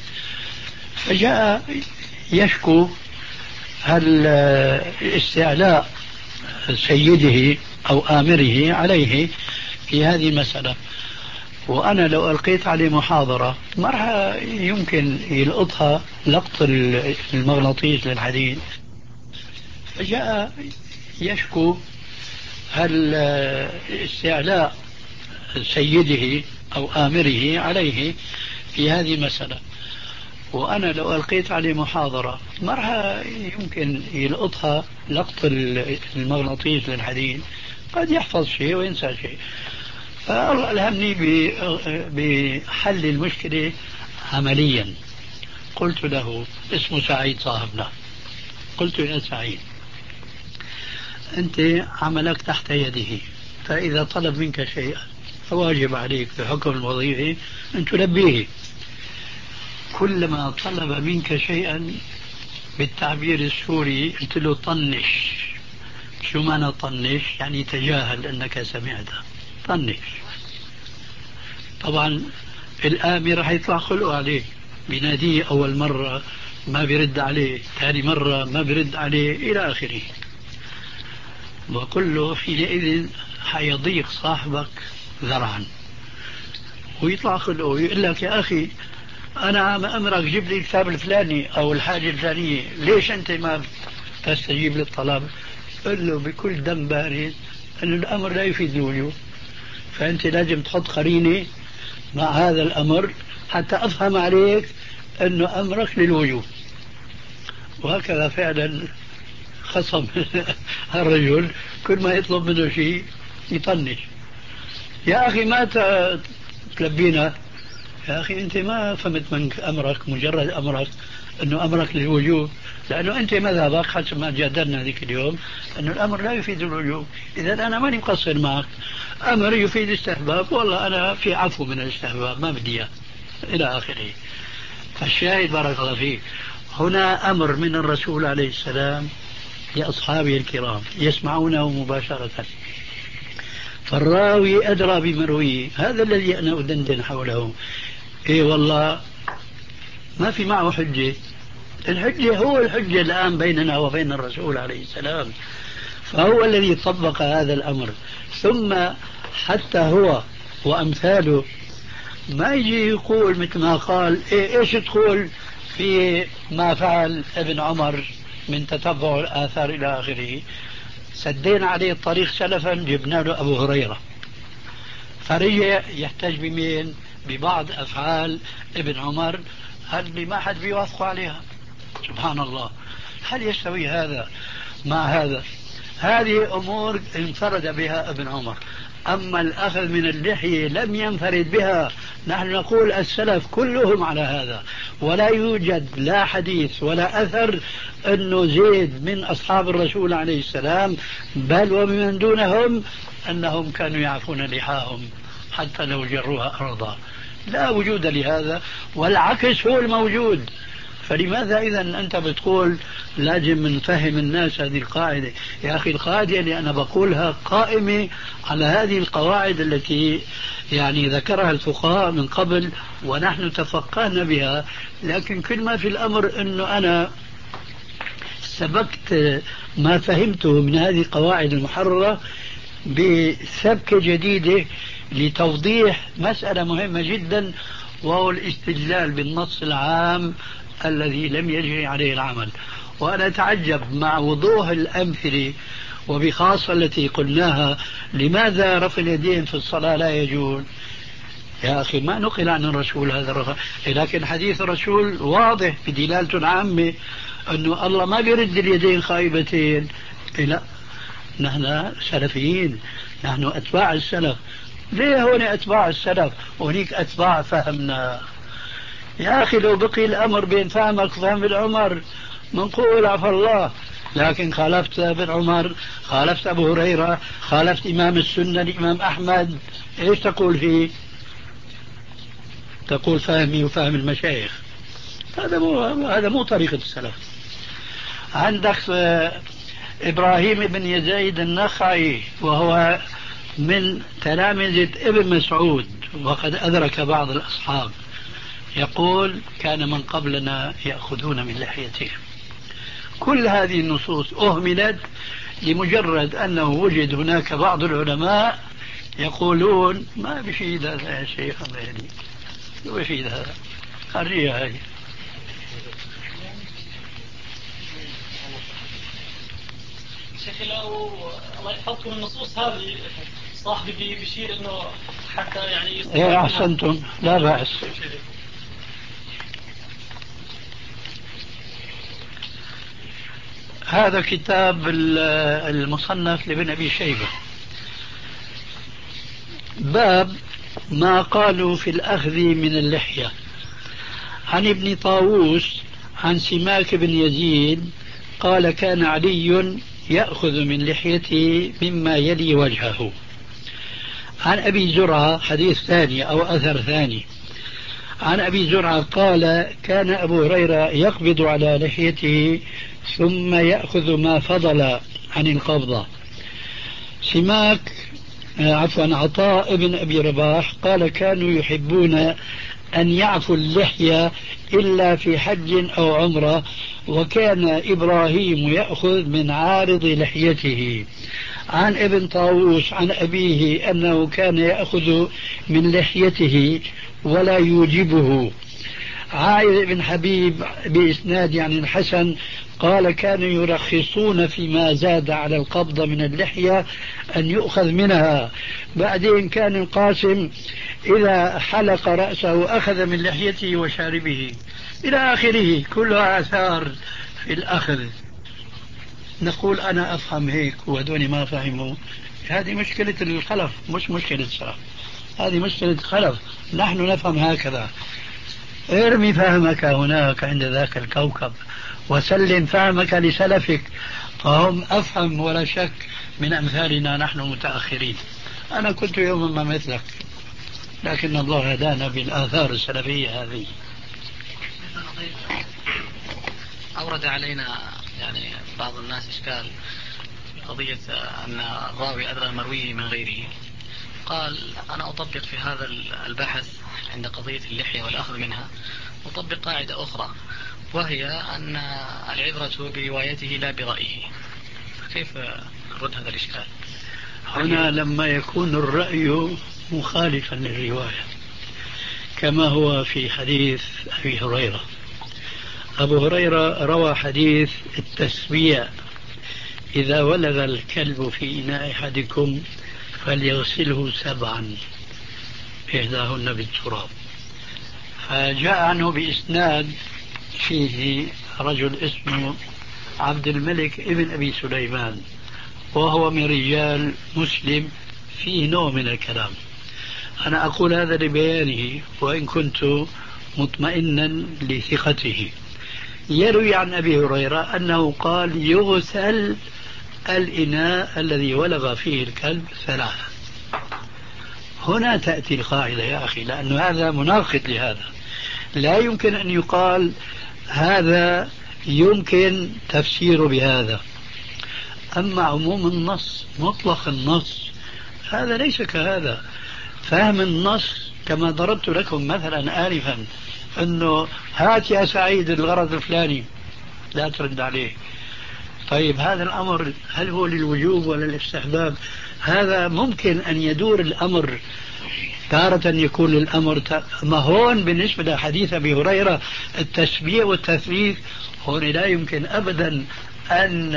فجاء يشكو هل استعلاء سيده أو آمره عليه في هذه المسألة. وأنا لو ألقيت عليه محاضرة ما راح يمكن يلقطها لقط المغناطيس للحديد. فجاء يشكو هل استعلاء سيده أو آمره عليه في هذه المسألة، وأنا لو ألقيت عليه محاضرة ما راح يمكن يلقطها لقط المغناطيس للحديد، قد يحفظ شيء وينسى شيء. فالله ألهمني بحل المشكلة عمليا. قلت له، اسمه سعيد صاحبنا، قلت يا سعيد أنت عملك تحت يده، فإذا طلب منك شيئا فواجب عليك بحكم الوظيفة أن تلبيه. كلما طلب منك شيئا بالتعبير السوري قلت له طنش. شو معنى طنش؟ يعني تجاهل أنك سمعته، طنش. طبعا الآمر راح يطلع خلقه عليه، بيناديه أول مرة ما بيرد عليه، ثاني مرة ما بيرد عليه، إلى آخره. وكله حينئذ حيضيق صاحبك ذرعا ويطلع خلقه ويقول لك يا أخي أنا عم أمرك جيب لي الكتاب الفلاني أو الحاجة الفلانية، ليش أنت ما تستجيب للطلب؟ قل له بكل دم بارد أن الأمر لا يفيد الوجوب، فأنت لازم تحط قرينة مع هذا الأمر حتى أفهم عليك أنه أمرك للوجوب. وهكذا فعلا خصم الرجل كل ما يطلب منه شيء يطنش. يا أخي ما تلبينا، يا أخي أنت ما فهمت منك أمرك، مجرد أمرك أنه أمرك للوجوب، لأنه أنت مذهبك حسب ما جادلنا ذيك اليوم أنه الأمر لا يفيد الوجوب. إذا أنا ماني مقصر معك، أمر يفيد الاستحباب، والله أنا في عفو من الاستحباب ما بدي إياه، إلى آخره. فالشاهد بارك الله فيك، هنا أمر من الرسول عليه السلام لأصحابه الكرام يسمعونه مباشرة، فالراوي أدرى بمرويه، هذا الذي أنا أدندن حوله. إيه والله ما في معه حجة، الحجة هو الحجة الآن بيننا وبين الرسول عليه السلام، فهو الذي طبق هذا الأمر. ثم حتى هو وأمثاله ما يجي يقول مثل ما قال إيه إيش تقول في ما فعل ابن عمر من تتبع الآثار إلى آخره. سدينا عليه الطريق سلفا، جبنا له أبو هريرة، فرجع يحتاج بمين؟ ببعض أفعال ابن عمر اللي ما حد بيوافق عليها. سبحان الله، هل يستوي هذا مع هذا؟ هذه أمور انفرد بها ابن عمر، أما الأخذ من اللحية لم ينفرد بها. نحن نقول السلف كلهم على هذا، ولا يوجد لا حديث ولا أثر أنه زيد من أصحاب الرسول عليه السلام بل ومن دونهم أنهم كانوا يعفون لحاهم حتى لو جروها أرضا، لا وجود لهذا، والعكس هو الموجود. فلماذا إذا أنت بتقول لازم نفهم الناس هذه القاعدة؟ يا أخي القاعدة اللي أنا بقولها قائمة على هذه القواعد التي يعني ذكرها الفقهاء من قبل ونحن تفقهنا بها، لكن كل ما في الأمر أنه أنا سبقت ما فهمته من هذه القواعد المحررة بسبكة جديدة لتوضيح مسألة مهمة جدا، وهو الاستدلال بالنص العام الذي لم يجري عليه العمل. وأنا أتعجب مع وضوح الأمثلة وبخاصة التي قلناها، لماذا رفع اليدين في الصلاة لا يجوز؟ يا أخي ما نقل عن الرسول هذا الرفع، لكن حديث الرسول واضح بدلالة عامة أنه الله ما بيرد اليدين خائبتين. لا، نحن سلفيين، نحن أتباع السلف. ليه هون أتباع السلف وهنيك أتباع فهمنا؟ يا أخي لو بقي الأمر بين فهمك وفهم العمر منقول عفى الله، لكن خالفت ابن عمر، خالفت أبو هريرة، خالفت إمام السنة الإمام أحمد، إيش تقول فيه؟ تقول فهمي وفهم المشايخ. هذا مو هذا مو طريقة السلف. عندك إبراهيم بن يزيد النخعي وهو من تلامذة ابن مسعود وقد أدرك بعض الأصحاب، يقول كان من قبلنا يأخذون من لحيتهم. كل هذه النصوص أهملت لمجرد أنه وجد هناك بعض العلماء يقولون ما بفيد هذا يا شيخ، الله يهديك، ما بفيد هذا، خرجيها هذه. شيخي لو الله يحفظكم النصوص هذه صاحبي بيشير انه حتى يعني ايه احسنتم، لا بأس. هذا كتاب المصنف لابن أبي شيبة، باب ما قالوا في الأخذ من اللحية. عن ابن طاووس عن سماك بن يزيد قال كان علي يأخذ من لحيته مما يلي وجهه. عن أبي زرعة حديث ثاني أو أثر ثاني عن أبي زرعة قال كان أبو هريرة يقبض على لحيته ثم يأخذ ما فضل عن القبضة. سماك عفوا عطاء ابن أبي رباح قال كانوا يحبون أن يعفوا اللحية إلا في حج أو عمرة، وكان إبراهيم يأخذ من عارض لحيته. عن ابن طاووس عن أبيه أنه كان يأخذ من لحيته ولا يوجبه. عائذ بن حبيب بإسناد عن الحسن قال كانوا يرخصون فيما زاد على القبضة من اللحية أن يؤخذ منها. بعدين كان القاسم إذا حلق رأسه أخذ من لحيته وشاربه إلى آخره، كلها آثار في الأخذ. نقول أنا أفهم هيك وهدوني ما فهموا. هذه مشكلة الخلف مش مشكلة سلف، هذه مشكلة خلف. نحن نفهم هكذا. ارمي فهمك هناك عند ذاك الكوكب وسلم فهمك لسلفك، فهم أفهم ولا شك من أمثالنا نحن متأخرين. أنا كنت يوما ما مثلك، لكن الله هدانا بالآثار السلفية هذه. أورد علينا يعني بعض الناس إشكال في قضية أن الراوي أدرى مرويه من غيره. قال أنا أطبق في هذا البحث عند قضية اللحية والأخذ منها أطبق قاعدة أخرى، وهي أن العبرة بروايته لا برأيه. كيف نرد هذا الإشكال؟ هنا لما يكون الرأي مخالفا للرواية كما هو في حديث أبي هريرة. أبو هريرة روى حديث التسبيع: إذا ولغ الكلب في إناء أحدكم فليغسله سبعا إحداهن بالتراب. فجاء عنه بإسناد فيه رجل اسمه عبد الملك ابن أبي سليمان، وهو من رجال مسلم، فيه نوع من الكلام. أنا أقول هذا لبيانه وإن كنت مطمئنا لثقته. يروي عن أبي هريرة أنه قال يغسل الإناء الذي ولغ فيه الكلب ثلاثة. هنا تأتي القاعدة يا أخي، لأن هذا مناقض لهذا. لا يمكن أن يقال هذا يمكن تفسيره بهذا. أما عموم النص مطلق النص هذا ليس كهذا. فهم النص كما ضربت لكم مثلا آنفا أنه هات يا سعيد الغرض الفلاني لا ترد عليه. طيب هذا الأمر هل هو للوجوب ولا للاستحباب؟ هذا ممكن أن يدور الأمر تارة يكون الأمر ت... ما هون بالنسبة لحديث أبي هريرة التسبيح والتثبيت هون لا يمكن أبدا أن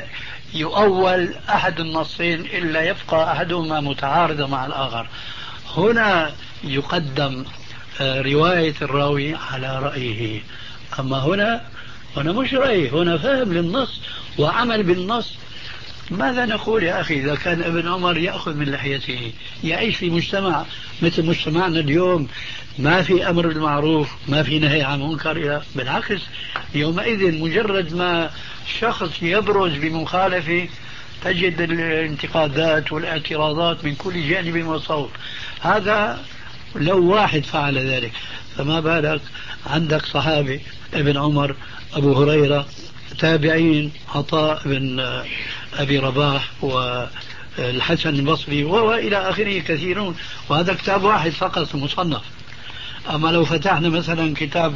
يؤول أحد النصين إلا يبقى أحدهما متعارضا مع الآخر. هنا يقدم رواية الراوي على رأيه. أما هنا هنا مش رأي، هنا فهم للنص وعمل بالنص. ماذا نقول يا أخي إذا كان ابن عمر يأخذ من لحيته يعيش في مجتمع مثل مجتمعنا اليوم ما في أمر بالمعروف ما في نهي عن منكر؟ بالعكس يومئذ مجرد ما شخص يبرز بمخالفة تجد الانتقادات والاعتراضات من كل جانب وصوب. هذا لو واحد فعل ذلك، فما بالك عندك صحابي ابن عمر، أبو هريرة، تابعين عطاء بن أبي رباح والحسن البصري وإلى آخره كثيرون، وهذا كتاب واحد فقط مصنف. أما لو فتحنا مثلا كتاب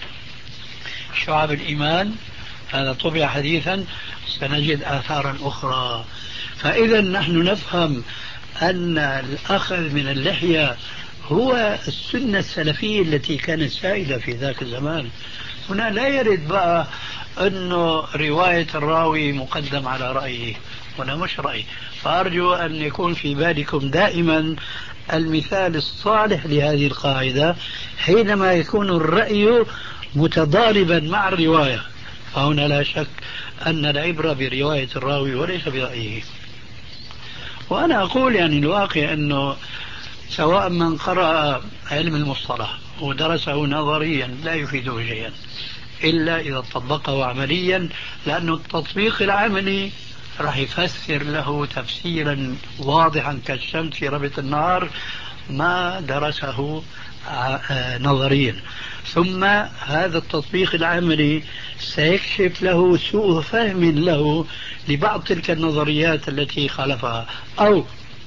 شعب الإيمان هذا طبع حديثا سنجد آثارا أخرى. فإذا نحن نفهم أن الأخذ من اللحية هو السنة السلفية التي كانت سائدة في ذاك الزمان. هنا لا يرد بقى أنه رواية الراوي مقدم على رأيه، هنا مش رأي. فأرجو أن يكون في بالكم دائما المثال الصالح لهذه القاعدة حينما يكون الرأي متضاربا مع الرواية، فهنا لا شك أن العبرة برواية الراوي وليس برأيه. وأنا أقول يعني الواقع أنه سواء من قرأ علم المصطلح ودرسه نظريا لا يفيده شيئا إلا إذا طبقه عمليا، لأن التطبيق العملي راح يفسر له تفسيرا واضحا كالشمس في ربط النهار، ما درسه نظريا. ثم هذا التطبيق العملي سيكشف له سوء فهم له لبعض تلك النظريات التي خالفها. أو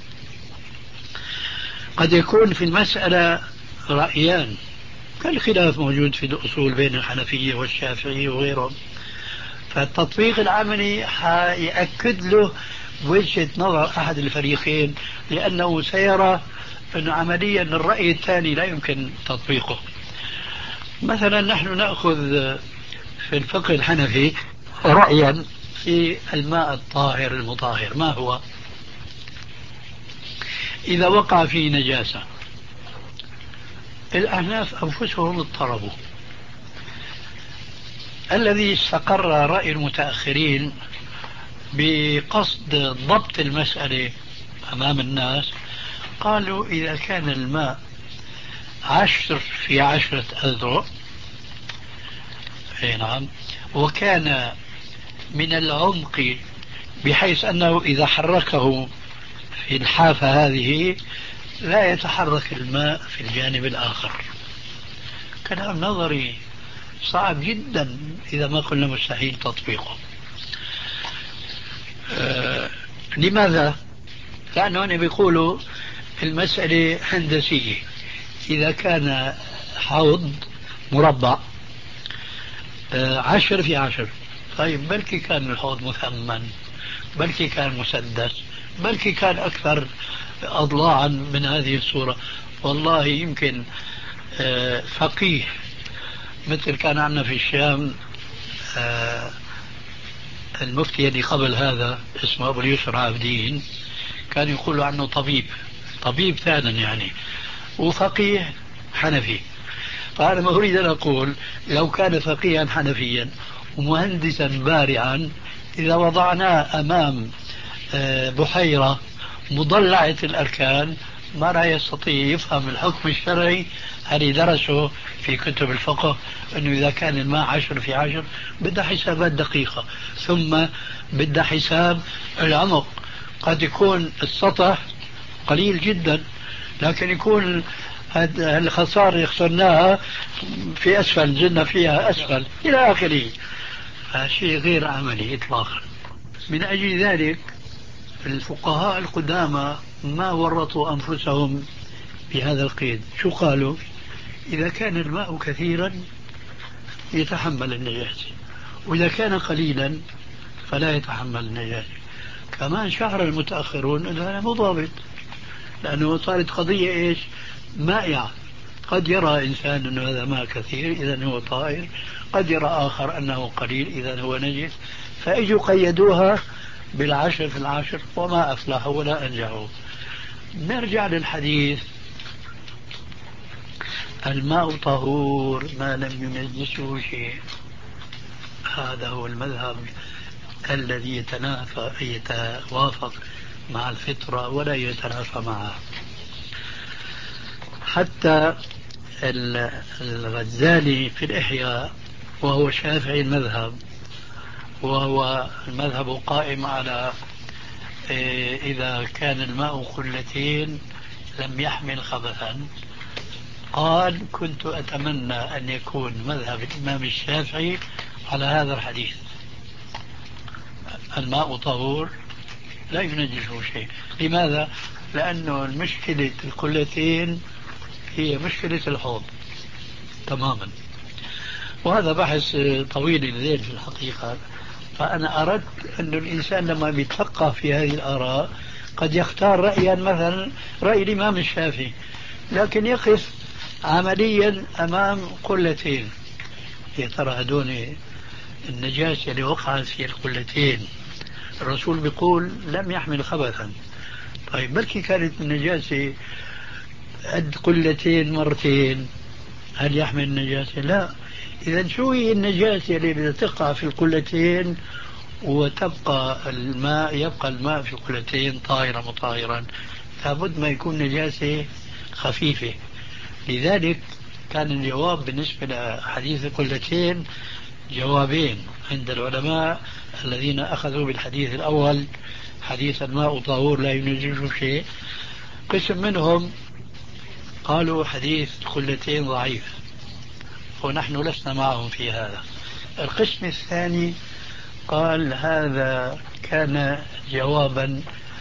قد يكون في المسألة رأيان كالخلاف موجود في الأصول بين الحنفية والشافعية وغيرهم، فالتطبيق العملي حيأكد له وجهة نظر أحد الفريقين، لأنه سيرى أن عمليا الرأي الثاني لا يمكن تطبيقه. مثلا نحن نأخذ في الفقه الحنفي رأيا في الماء الطاهر المطهر، ما هو؟ إذا وقع فيه نجاسة الأحناف أنفسهم اضطربوا. الذي استقر رأي المتأخرين بقصد ضبط المسألة أمام الناس قالوا إذا كان الماء عشر في عشرة أذرع، أي نعم، وكان من العمق بحيث أنه إذا حركه في الحافة هذه لا يتحرك الماء في الجانب الآخر. كلام نظري صعب جدا إذا ما قلنا مستحيل تطبيقه. آه لماذا؟ لأنه أنا بيقولوا المسألة هندسية. إذا كان حوض مربع آه عشر في عشر، طيب بلكي كان الحوض مثمن، بلكي كان مسدس، بلكي كان أكثر أضلاعا من هذه الصورة. والله يمكن آه فقيه مثل كان عندنا في الشام آه المفتي اللي قبل هذا اسمه أبو اليسر عابدين، كان يقول عنه طبيب، طبيب فعلا يعني، وفقيه حنفي. فأنا ما أريد أن أقول لو كان فقيها حنفيا ومهندسا بارعا، إذا وضعناه أمام بحيرة مضلعة الأركان ما راح يستطيع يفهم الحكم الشرعي اللي درسه في كتب الفقه، أنه إذا كان الماء عشر في عشر بدها حسابات دقيقة، ثم بدها حساب العمق. قد يكون السطح قليل جدا لكن يكون الخسارة يخسرناها في أسفل، زلنا فيها أسفل إلى آخره. شيء غير عملي إطلاقا. من أجل ذلك الفقهاء القدامى ما ورطوا أنفسهم بهذا القيد. شو قالوا؟ إذا كان الماء كثيرا يتحمل النجاسة، وإذا كان قليلا فلا يتحمل النجاسة. كمان شعر المتأخرون أن هذا مضابط، لأنه صارت قضية إيش؟ مائعة. قد يرى إنسان أنه هذا ماء كثير إذا هو طائر، قد يرى آخر أنه قليل إذا هو نجس، فإجوا قيدوها بالعشر في العشر وما أفلحوا ولا أنجحوا. نرجع للحديث الماء طهور ما لم ينجسه شيء. هذا هو المذهب الذي يتنافى يتوافق مع الفطرة ولا يتنافى معها. حتى الغزالي في الإحياء وهو شافعي المذهب، وهو المذهب قائم على إذا كان الماء قلتين لم يحمل خبثا، قال كنت أتمنى أن يكون مذهب الإمام الشافعي على هذا الحديث، الماء طهور لا ينجسه شيء. لماذا؟ لأنه المشكلة القلتين هي مشكلة الحوض تماما، وهذا بحث طويل الليل في الحقيقة. فأنا أردت أن الإنسان لما يتفقه في هذه الآراء قد يختار رأيا مثلا رأي الإمام الشافعي، لكن يقف عمليا أمام قلتين، يا ترى هدول النجاسة اللي وقعت في القلتين الرسول بيقول لم يحمل خبثا، طيب بلكي كانت النجاسة قد قلتين مرتين، هل يحمل النجاسة؟ لا. إذا شو هي النجاسة اللي بدها تقع في القلتين وتبقى الماء يبقى الماء في القلتين طاهرا مطهرا؟ لابد ما يكون نجاسة خفيفة. لذلك كان الجواب بالنسبة لحديث القلتين جوابين عند العلماء الذين أخذوا بالحديث الأول حديث الماء طهور لا ينجسه شيء. قسم منهم قالوا حديث خلتين ضعيف، ونحن لسنا معهم في هذا. القسم الثاني قال هذا كان جوابا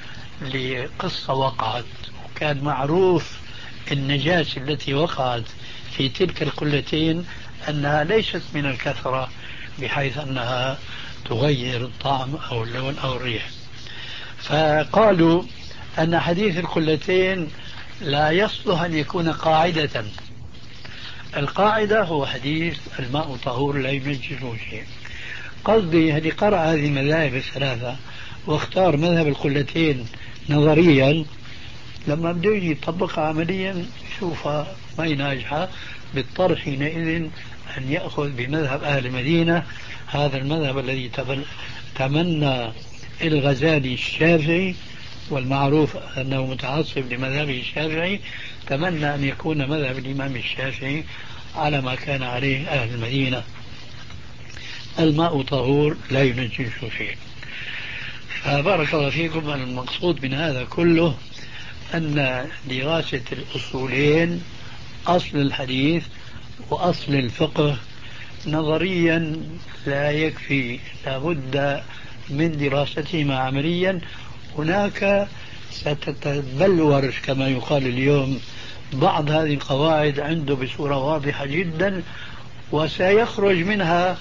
لقصة وقعت، وكان معروف النجاسة التي وقعت في تلك القلتين أنها ليست من الكثرة بحيث أنها تغير الطعم أو اللون أو الريح. فقالوا أن حديث القلتين لا يصلح أن يكون قاعدة. القاعدة هو حديث الماء طهور لا ينجسه شيء. قصدي هذه قرأ هذه المذاهب الثلاثة واختار مذهب القلتين نظريا، لما بده يطبقها عمليا شوفها ما هي ناجحة، بالطرح حينئذ أن يأخذ بمذهب أهل المدينة، هذا المذهب الذي تمنى الغزالي الشافعي، والمعروف أنه متعصب لمذهبه الشافعي، تمنى أن يكون مذهب الإمام الشافعي على ما كان عليه أهل المدينة، الماء طهور لا ينجس شيء. فبارك الله فيكم. المقصود من هذا كله أن دراسة الأصولين، أصل الحديث وأصل الفقه، نظريا لا يكفي، لابد من دراستهما عمليا. هناك ستتبلور كما يقال اليوم بعض هذه القواعد عنده بصورة واضحة جدا، وسيخرج منها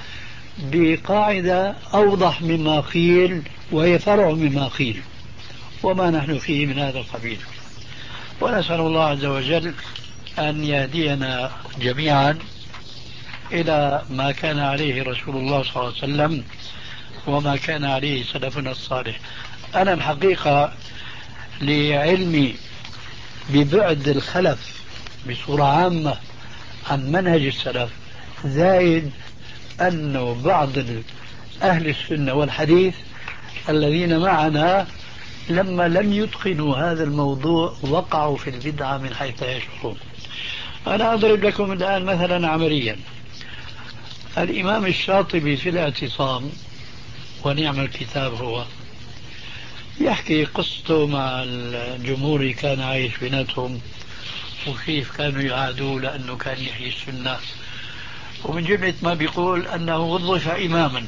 بقاعدة أوضح مما قيل وهي فرع مما قيل، وما نحن فيه من هذا القبيل. ونسأل الله عز وجل أن يهدينا جميعا إلى ما كان عليه رسول الله صلى الله عليه وسلم وما كان عليه سلفنا الصالح. أنا الحقيقة لعلمي ببعد الخلف بصورة عامة عن منهج السلف، زايد أنه بعض أهل السنة والحديث الذين معنا لما لم يتقنوا هذا الموضوع وقعوا في البدعة من حيث لا يشعرون. أنا أضرب لكم الآن مثلا عمليا. الإمام الشاطبي في الاعتصام، ونعم الكتاب هو، يحكي قصته مع الجمهور كان عايش بيناتهم وكيف كانوا يعادوا لأنه كان يحيي السنة، ومن جملة ما بيقول أنه وظف إماما.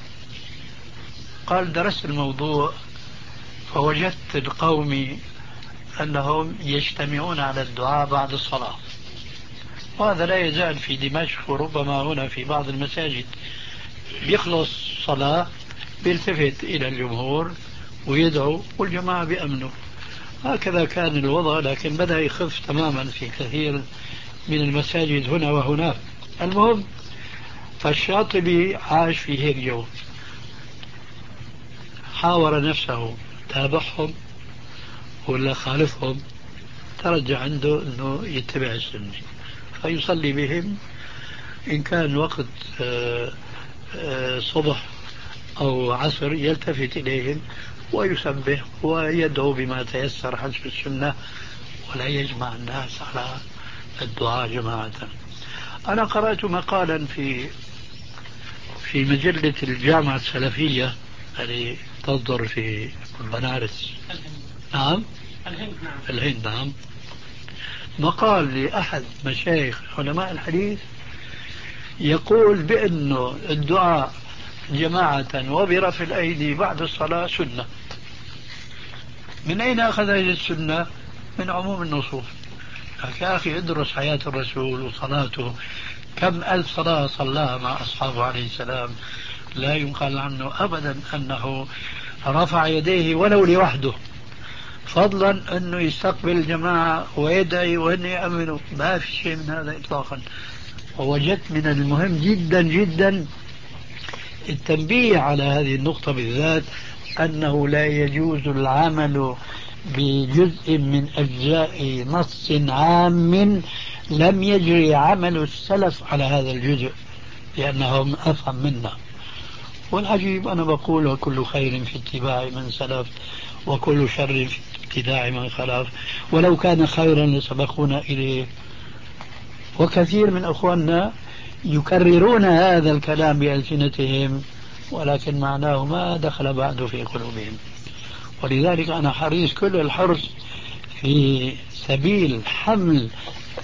قال درست الموضوع فوجدت القوم أنهم يجتمعون على الدعاء بعد الصلاة، وهذا لا يزال في دمشق وربما هنا في بعض المساجد. بيخلص صلاة بيلتفت إلى الجمهور ويدعو والجماعة بيأمنوا. هكذا كان الوضع، لكن بدأ يخف تماما في كثير من المساجد هنا وهناك. المهم، فالشاطبي عاش في هيك جو، حاور نفسه تابعهم ولا خالفهم، ترجع عنده أنه يتبع السنة فيصلي بهم إن كان وقت صبح أو عصر يلتفت إليهم ويسبح ويدعو بما تيسر حسب السنة، ولا يجمع الناس على الدعاء جماعة. أنا قرأت مقالا في في مجلة الجامعة السلفية التي تصدر في بنارس، نعم الهند، نعم الهند، نعم، مقال لأحد مشايخ علماء الحديث يقول بأنه الدعاء جماعة وبرفع الأيدي بعد الصلاة سنة. من أين أخذ هذه السنة؟ من عموم النصوص. يا أخي ادرس حياة الرسول وصلاته، كم ألف صلاة صلاها مع أصحابه عليه السلام، لا ينقل عنه أبدا أنه رفع يديه ولو لوحده، فضلا أنه يستقبل الجماعة ويدعي وأن يأمنوا، ما في شيء من هذا إطلاقا. ووجدت من المهم جدا جدا التنبيه على هذه النقطة بالذات، أنه لا يجوز العمل بجزء من أجزاء نص عام لم يجري عمل السلف على هذا الجزء، لأنهم أفهم منا. والعجيب أنا بقول وكل خير في اتباع من سلف وكل شر في ابتداع من خلف، ولو كان خيرا لسبقونا إليه. وكثير من أخواننا يكررون هذا الكلام بألسنتهم ولكن معناه ما دخل بعد في قلوبهم. ولذلك أنا حريص كل الحرص في سبيل حمل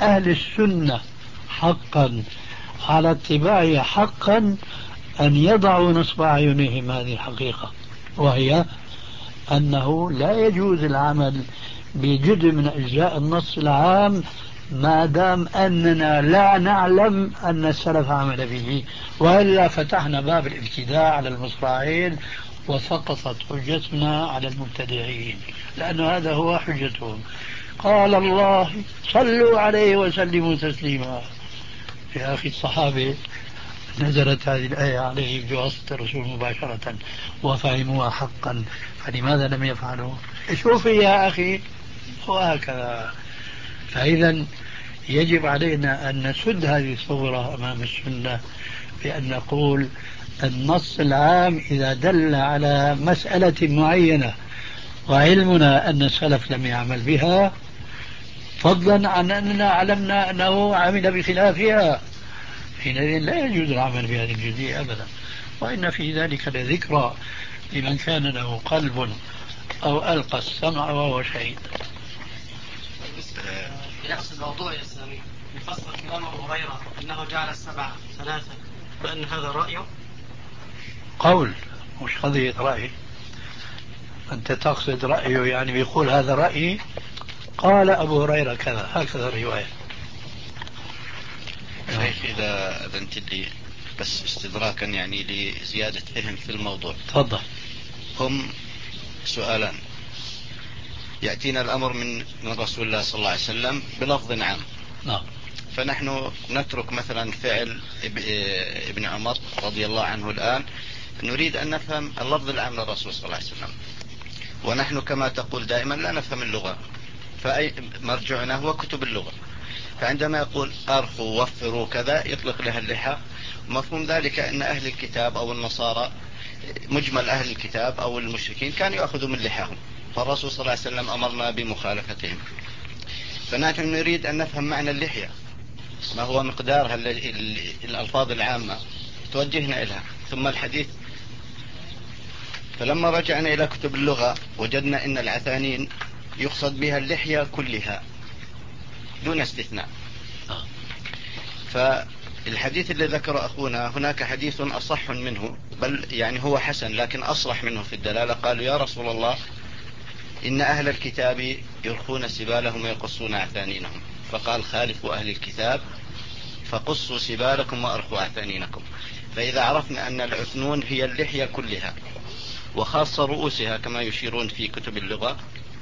أهل السنة حقا على اتباعها حقا أن يضعوا نصب أعينهم هذه الحقيقة، وهي أنه لا يجوز العمل بجزء من أجزاء النص العام ما دام أننا لا نعلم أن السلف عمل به، وإلا فتحنا باب الابتداع على المصراعين وسقطت حجتنا على المبتدعين، لأن هذا هو حجتهم. قال الله صلوا عليه وسلموا تسليما. يا أخي الصحابة نزلت هذه الآية عليه بواسطة الرسول مباشرة وفهموها حقا، فلماذا لم يفعلوا؟ شوفي يا أخي، وهكذا. فإذا يجب علينا أن نسد هذه الثغرة أمام السنة بأن نقول النص العام إذا دل على مسألة معينة وعلمنا أن السلف لم يعمل بها، فضلا عن أننا علمنا أنه عمل بخلافها، حينئذ لا يجوز العمل بهذه الجزئية أبدا. وإن في ذلك لذكرى لمن كان له قلب أو ألقى السمع وهو شهيد. بنفس الموضوع يا سامي، بفصل كلام أبو هريرة أنه جعل السبع ثلاثة، بأن هذا رأيه قول مش قضية رأي. أنت تقصد رأيه يعني بيقول هذا رأيي، قال أبو هريرة كذا، هكذا الرواية. شيخ إذا أذنت لي بس استدراكا يعني لزيادة فهم في الموضوع. تفضل. هم سؤالان، يأتينا الأمر من من رسول الله صلى الله عليه وسلم بلفظ عام. نعم. فنحن نترك مثلا فعل ابن عمر رضي الله عنه الآن، نريد أن نفهم اللفظ العام للرسول صلى الله عليه وسلم، ونحن كما تقول دائما لا نفهم اللغة، فأي مرجعنا هو كتب اللغة. فعندما يقول أرخوا وفروا كذا يطلق لها اللحى، مفهوم ذلك أن أهل الكتاب أو النصارى، مجمل أهل الكتاب أو المشركين كانوا يأخذوا من لحاهم، فالرسول صلى الله عليه وسلم أمرنا بمخالفتهم. فنحن نريد أن نفهم معنى اللحية، ما هو مقدارها، الألفاظ العامة توجهنا إليها، ثم الحديث. فلما رجعنا إلى كتب اللغة وجدنا أن العثانين يقصد بها اللحية كلها دون استثناء. فالحديث اللي ذكر أخونا هناك حديث أصح منه، بل يعني هو حسن لكن أصرح منه في الدلالة. قالوا يا رسول الله إن أهل الكتاب يرخون سبالهم ويقصون أعثانينهم، فقال خالفوا أهل الكتاب فقصوا سبالكم وأرخوا أعثانينكم. فإذا عرفنا أن العثنون هي اللحية كلها وخاصة رؤوسها كما يشيرون في كتب اللغة،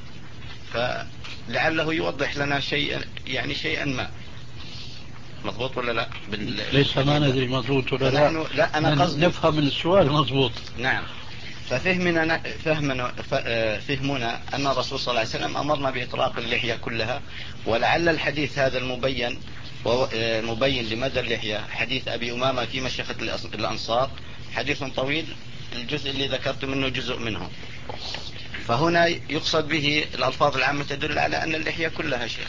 فلعله يوضح لنا شيئا، يعني شيئا ما. مضبوط ولا لا؟ بال... ليس ما ندري مضبوط ولا لا. لا أنا قصدي نفهم من السؤال مضبوط. نعم. ففهمنا فهمنا فهمنا أن الرسول صلى الله عليه وسلم أمرنا بإطلاق اللحية كلها، ولعل الحديث هذا المبين مبين لمدى اللحية حديث أبي أمامة في مشيخة الأنصار، حديث طويل، الجزء اللي ذكرت منه جزء منه. فهنا يقصد به الألفاظ العامة تدل على أن اللحية كلها شيء،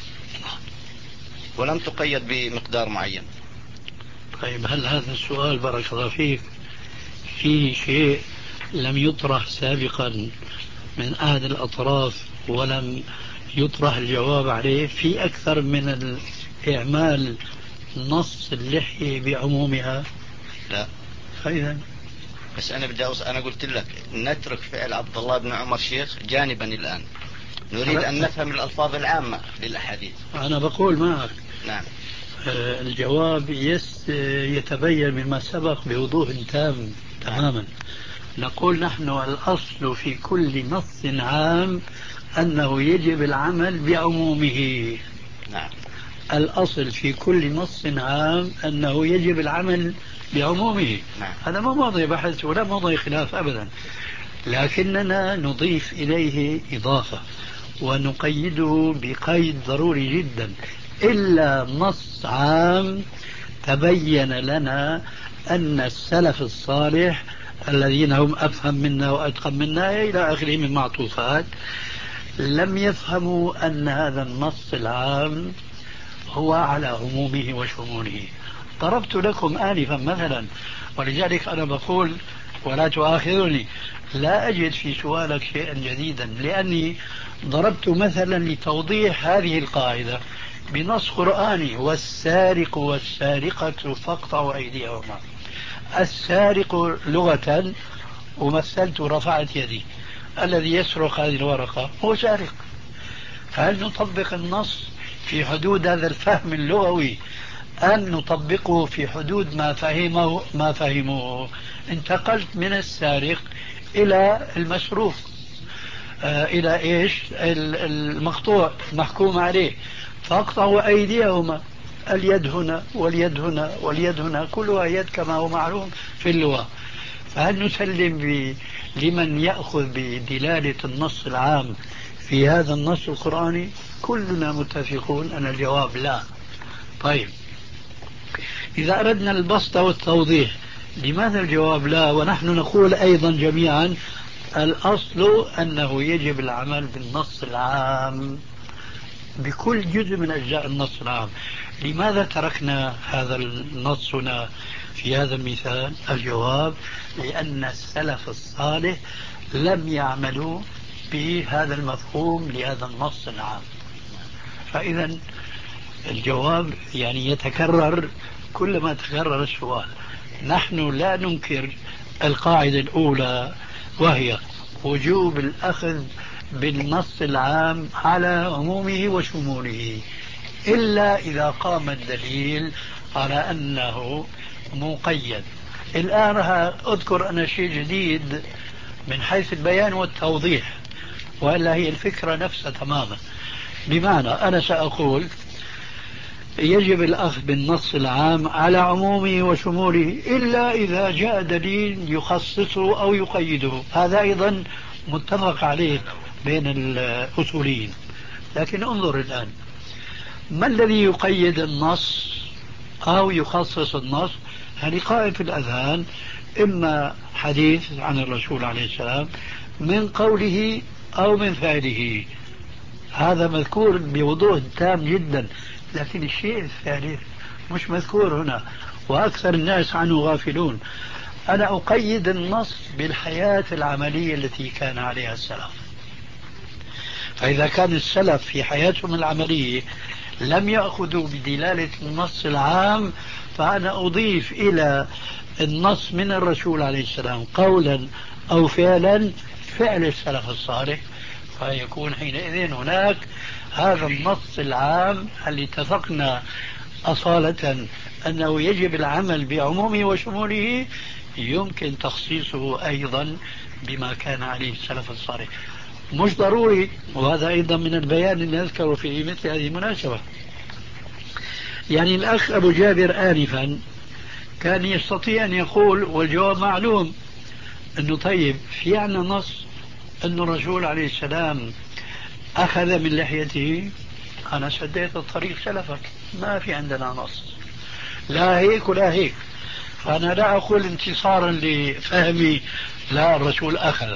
ولم تقيد بمقدار معين. طيب هل هذا السؤال بارك الله فيك في شيء لم يطرح سابقا من أحد الأطراف ولم يطرح الجواب عليه؟ في أكثر من إعمال نص اللحية بعمومها؟ لا. فإذا بس أنا بدي أوص... أنا قلت لك نترك فعل عبد الله بن عمر شيخ جانبا الآن، نريد أن نفهم الألفاظ العامة للأحاديث. أنا بقول معك. نعم. آه الجواب يس يتبين مما سبق بوضوح تام تماما. نقول نحن الأصل في كل نص عام أنه يجب العمل بعمومه. نعم. الأصل في كل نص عام أنه يجب العمل بعمومه. نعم. هذا ما موضوع بحث ولا موضوع خلاف أبدا، لكننا نضيف إليه إضافة ونقيده بقيد ضروري جدا. إلا نص عام تبين لنا أن السلف الصالح الذين هم أفهم منا وأتقن منا إلى آخره من معطوفات لم يفهموا أن هذا النص العام هو على عمومه وشموله. ضربت لكم آنفا مثلا، ولذلك أنا بقول ولا تؤاخذني، لا أجد في سؤالك شيئا جديدا، لأني ضربت مثلا لتوضيح هذه القاعدة. بنص قرآني: والسارق والسارقة فاقطعوا أيديهما. السارق لغة ومثلت رفعت يدي، الذي يسرق هذه الورقة هو سارق. فهل نطبق النص في حدود هذا الفهم اللغوي أم نطبقه في حدود ما فهمه ما فهمه؟ انتقلت من السارق إلى المسروق، آه إلى إيش؟ المقطوع محكوم عليه. فاقطعوا أيديهما، اليد هنا واليد هنا واليد هنا، كلها يد كما هو معلوم في اللغة. فهل نسلم ب... لمن يأخذ بدلالة النص العام في هذا النص القرآني؟ كلنا متفقون أن الجواب لا. طيب، إذا أردنا البسط والتوضيح، لماذا الجواب لا ونحن نقول أيضا جميعا الأصل أنه يجب العمل بالنص العام بكل جزء من أجزاء النص العام؟ لماذا تركنا هذا النص هنا في هذا المثال؟ الجواب: لأن السلف الصالح لم يعملوا بهذا المفهوم لهذا النص العام. فإذا الجواب يعني يتكرر كلما تكرر السؤال. نحن لا ننكر القاعدة الأولى، وهي وجوب الأخذ بالنص العام على عمومه وشموله، إلا إذا قام الدليل على أنه مقيد. الآن أذكر أنا شيء جديد من حيث البيان والتوضيح، وإلا هي الفكرة نفسها تماما. بمعنى أنا سأقول يجب الأخذ بالنص العام على عمومه وشموله إلا إذا جاء دليل يخصصه أو يقيده. هذا أيضا متفق عليه بين الأصوليين. لكن انظر الآن، ما الذي يقيد النص أو يخصص النص؟ هذه قائم في الأذهان، إما حديث عن الرسول عليه السلام من قوله أو من فعله، هذا مذكور بوضوح تام جدا. لكن الشيء الثالث مش مذكور هنا، وأكثر الناس عنه غافلون. أنا أقيد النص بالحياة العملية التي كان عليها السلف. فإذا كان السلف في حياتهم العملية لم يأخذوا بدلالة النص العام، فأنا أضيف إلى النص من الرسول عليه السلام قولا أو فعلا فعل السلف الصالح، فيكون حينئذ هناك هذا النص العام اللي اتفقنا أصالة أنه يجب العمل بعمومه وشموله، يمكن تخصيصه أيضا بما كان عليه السلف الصالح. مش ضروري، وهذا أيضا من البيان اللي نذكره في مثل هذه المناسبة. يعني الأخ أبو جابر آنفا كان يستطيع أن يقول والجواب معلوم أنه طيب في عنا نص أن الرسول عليه السلام أخذ من لحيته. أنا سديت الطريق سلفك، ما في عندنا نص لا هيك ولا هيك. فأنا لا أقول انتصارا لفهمي لا الرسول أخذ،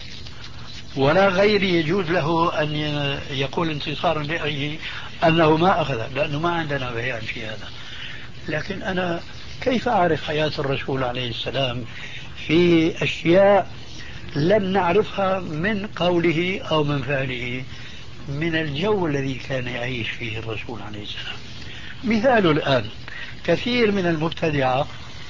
ولا غيري يجوز له أن يقول انتصارا لأيه أنه ما أخذ، لأنه ما عندنا بيان في هذا. لكن أنا كيف أعرف حياة الرسول عليه السلام في أشياء لم نعرفها من قوله أو من فعله، من الجو الذي كان يعيش فيه الرسول عليه السلام؟ مثال الآن كثير من المبتدعة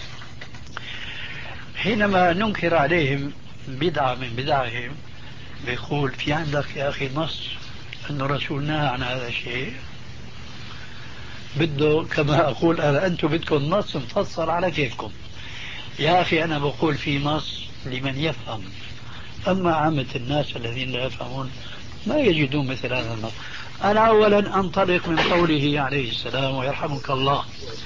حينما ننكر عليهم بدعة من بدعهم بيقول في عندك يا أخي نص أن الرسول نهى عن هذا الشيء؟ بده كما أقول أنا أنتم بدكم نص مفصل على كيفكم. يا أخي أنا بقول في نص لمن يفهم، أما عامة الناس الذين لا يفهمون ما يجدون مثل هذا النص. أنا أولا أنطلق من قوله عليه السلام ويرحمك الله: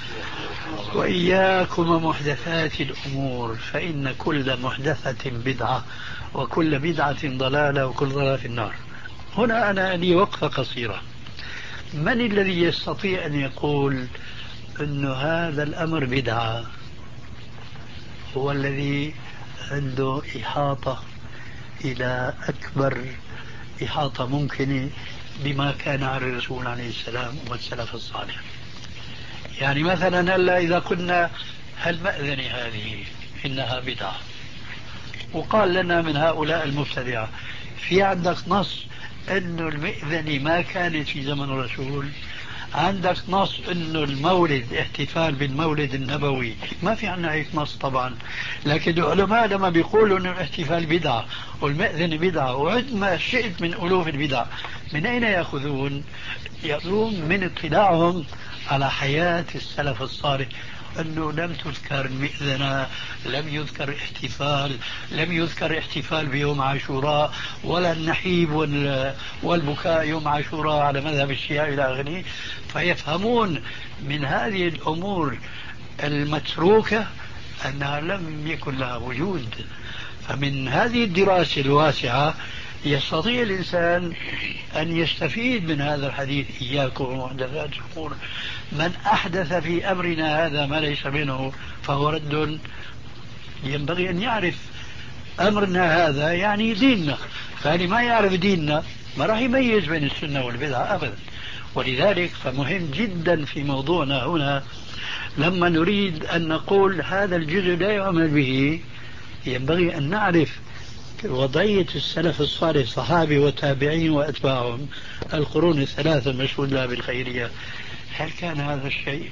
وإياكم محدثات الأمور فإن كل محدثة بدعة وكل بدعة ضلالة وكل ضلالة في النار. هنا أنا لي وقفة قصيرة. من الذي يستطيع أن يقول أن هذا الأمر بدعة؟ هو الذي عنده إحاطة إلى أكبر إحاطة ممكنة بما كان على الرسول عليه السلام والسلف الصالح. يعني مثلا هلا إذا قلنا هالمأذنة هذه إنها بدعة، وقال لنا من هؤلاء المبتدعة في عندك نص أن المئذنة ما كانت في زمن الرسول؟ عندك نص انه المولد احتفال بالمولد النبوي؟ ما في عنا هيك نص طبعا، لكن العلماء لما بيقولوا انه الاحتفال بدعة والمأذن بدعة وعد ما شئت من الوف البدع، من اين ياخذون؟ يأخذون من اطلاعهم على حياة السلف الصالح، أنه لم تذكر مئذنة، لم يذكر احتفال، لم يذكر احتفال بيوم عاشوراء، ولا النحيب والبكاء يوم عاشوراء على مذهب الشيعة إلى آخره. فيفهمون من هذه الأمور المتروكة أنها لم يكن لها وجود. فمن هذه الدراسة الواسعة يستطيع الإنسان أن يستفيد من هذا الحديث: إياكم ومحدثات الأمور، من أحدث في أمرنا هذا ما ليس منه فهو رد. ينبغي أن يعرف أمرنا هذا يعني ديننا، فهذه ما يعرف ديننا ما راح يميز بين السنة والبدعة أبدا. ولذلك فمهم جدا في موضوعنا هنا لما نريد أن نقول هذا الجزء لا يعمل به، ينبغي أن نعرف وضعية السلف الصالح، صحابي وتابعين وأتباعهم، القرون الثلاثة المشهود لها بالخيرية، هل كان هذا الشيء؟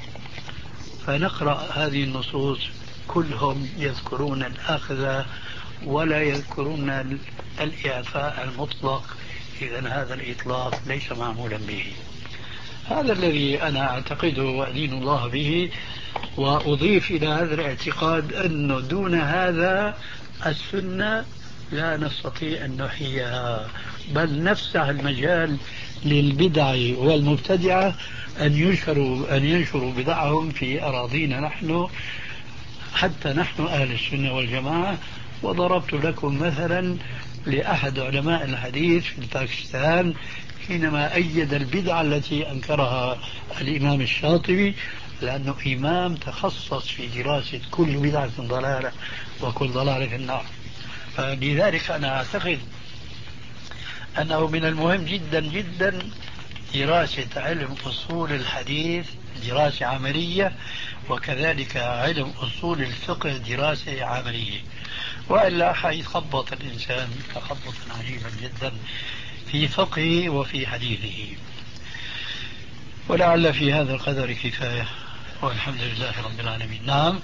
فنقرأ هذه النصوص كلهم يذكرون الأخذ ولا يذكرون الإعفاء المطلق. إذن هذا الإطلاق ليس معمولا به. هذا الذي أنا أعتقده وأدين الله به، وأضيف إلى هذا الاعتقاد أنه دون هذا السنة لا نستطيع أن نحييها، بل نفتح المجال للبدع والمبتدعة أن ينشروا أن ينشروا بدعهم في أراضينا نحن، حتى نحن أهل السنة والجماعة. وضربت لكم مثلا لأحد علماء الحديث في باكستان حينما أيد البدعة التي أنكرها الإمام الشاطبي، لأنه إمام تخصص في دراسة كل بدعة ضلالة وكل ضلالة في النار. فلذلك أنا أعتقد أنه من المهم جدا جدا دراسة علم أصول الحديث دراسة عملية، وكذلك علم أصول الفقه دراسة عملية، وإلا حيتخبط الإنسان تخبطا عجيبا جدا في فقهه وفي حديثه. ولعل في هذا القدر كفاية، والحمد لله رب العالمين. نعم.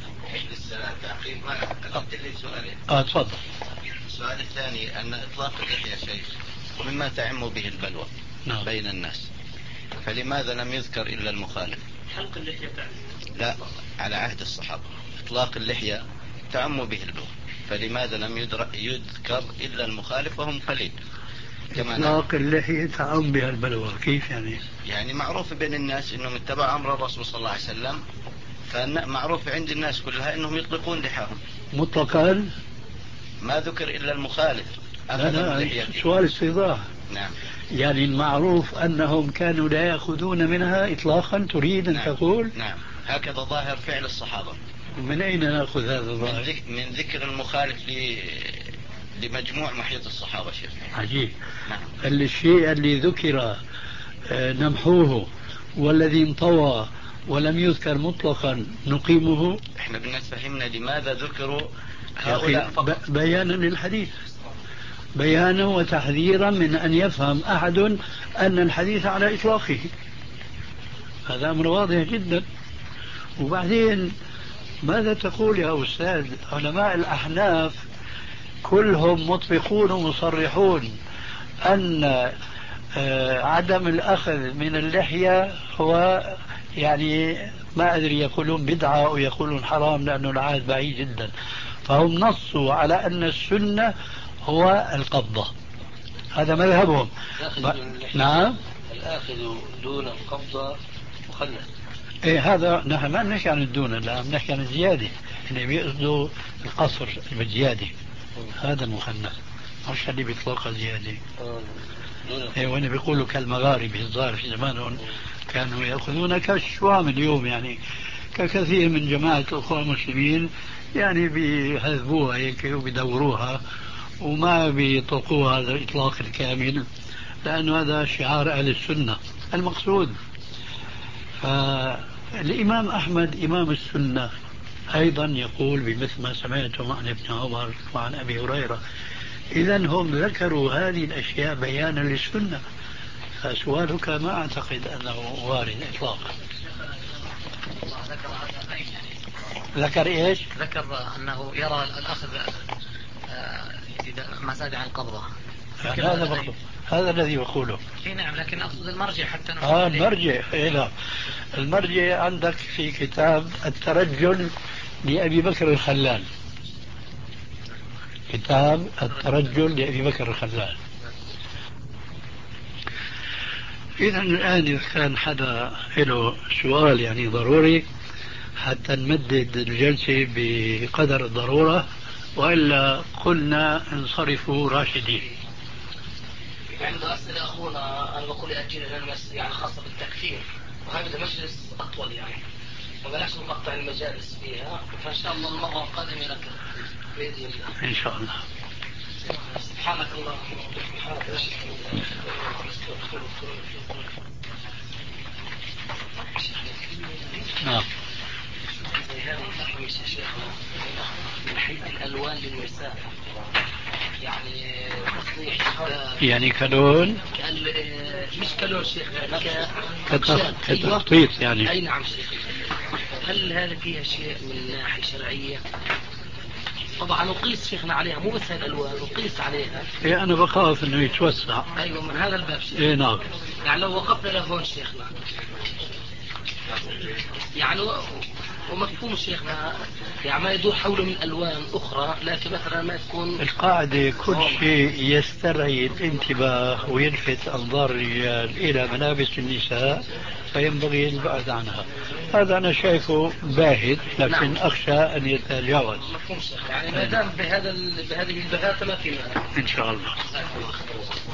آه تفضل. السؤال الثاني أن إطلاق اللحية شيخ مما تعم به البلوى نعم. بين الناس، فلماذا لم يذكر إلا المخالف؟ حلق اللحية تعم. لا، على عهد الصحابة إطلاق اللحية تعم به البلوى، فلماذا لم يذكر إلا المخالف وهم قليل؟ إطلاق اللحية تعم بها البلوى كيف يعني؟ يعني معروف بين الناس إنهم اتبعوا أمر الرسول صلى الله عليه وسلم، فمعروف عند الناس كلها إنهم يطلقون لحاهم مطلقا، ما ذكر إلا المخالف. لا لا سؤال استيضاح. نعم. يعني المعروف أنهم كانوا لا يأخذون منها إطلاقا، تريد أن نعم. تقول؟ نعم، هكذا ظاهر فعل الصحابة. من أين نأخذ هذا الظاهر؟ من, ذك... من ذكر المخالف ل... لمجموع محيط الصحابة شيخ. عجيب. نعم. الشيء اللي ذكر نمحوه، والذي انطوى ولم يذكر مطلقا نقيمه. احنا بدنا فهمنا لماذا ذكروا هؤلاء فقط. بيانا للحديث، بيانا وتحذيرا من أن يفهم أحد أن الحديث على إطلاقه، هذا أمر واضح جدا. وبعدين ماذا تقول يا أستاذ؟ علماء الأحناف كلهم مطبقون ومصرحون أن عدم الأخذ من اللحية هو يعني ما أدري يقولون بدعة أو يقولون حرام لأنه العهد بعيد جدا، فهم نصوا على أن السنة هو القبضة، هذا مذهبهم. ب... نعم. الآخذ دون القبضة مخنث. إيه هذا نحن ما نحكي عن الدون، لا نحكي عن الزيادة، يعني بيقصدوا القصر بالزيادة، هذا المخنث مش اللي بيطلقها زيادة. إيه وانا بيقولوا كالمغاربة الظاهر في زمانهم كانوا يأخذون كالشوام اليوم، يعني ككثير من جماعة الأخوة المسلمين يعني بيهذبوها هيك وبيدوروها وما بيطلقوها هذا الإطلاق الكامل، لأنه هذا شعار أهل السنة المقصود. فالإمام أحمد إمام السنة أيضا يقول بمثل ما سمعتم عن ابن عمر وعن أبي هريرة. إذن هم ذكروا هذه الأشياء بيانا للسنة، فسؤالك ما أعتقد أنه وارد إطلاقا. ذكر إيش؟ ذكر أنه يرى الأخذ إذا ما زاد عن قبضة. يعني هذا بقول. هذا الذي بقوله. اي نعم، لكن أقصد المرجع حتى نحن آه المرجع. إيه لا. المرجع عندك في كتاب الترجل لأبي بكر الخلال. كتاب الترجل لأبي بكر الخلال. إذا الآن إذا كان حدا له سؤال يعني ضروري حتى نمدد الجلسة بقدر الضرورة، وإلا قلنا انصرفوا راشدين. عنده أسئلة أخونا، أنا بقول أجل المس يعني خاصة بالتكفير، وهذا مجلس أطول يعني وبلاش نقطع المجالس فيها، فإن شاء الله المرة القادمة لك بإذن الله. إن شاء الله. سبحانك اللهم وبحمدك. نعم. من حيث الألوان للنساء يعني تصنيع يعني كلون مش كلون شيخ كتخطيط يعني. أي نعم شيخ. هل هذا فيها شيء من ناحية شرعية؟ طبعا نقيس شيخنا عليها، مو بس الألوان نقيس عليها. إيه أنا بخاف إنه يتوسع. أيوة من هذا الباب شيخ. إيه نعم. يعني لو وقفنا لهون شيخنا يعني ومفهوم شيخنا يعني ما يدور حوله من ألوان أخرى، لكن مثلا ما تكون القاعدة كل شيء يسترعي الانتباه ويلفت أنظار الرجال إلى ملابس النساء فينبغي البعد عنها. هذا أنا شايفه باهت، لكن نعم. أخشى أن يتجاوز. مفهوم شيخ يعني ما دام بهذا بهذه البهاتة ما في مانع. إن شاء الله.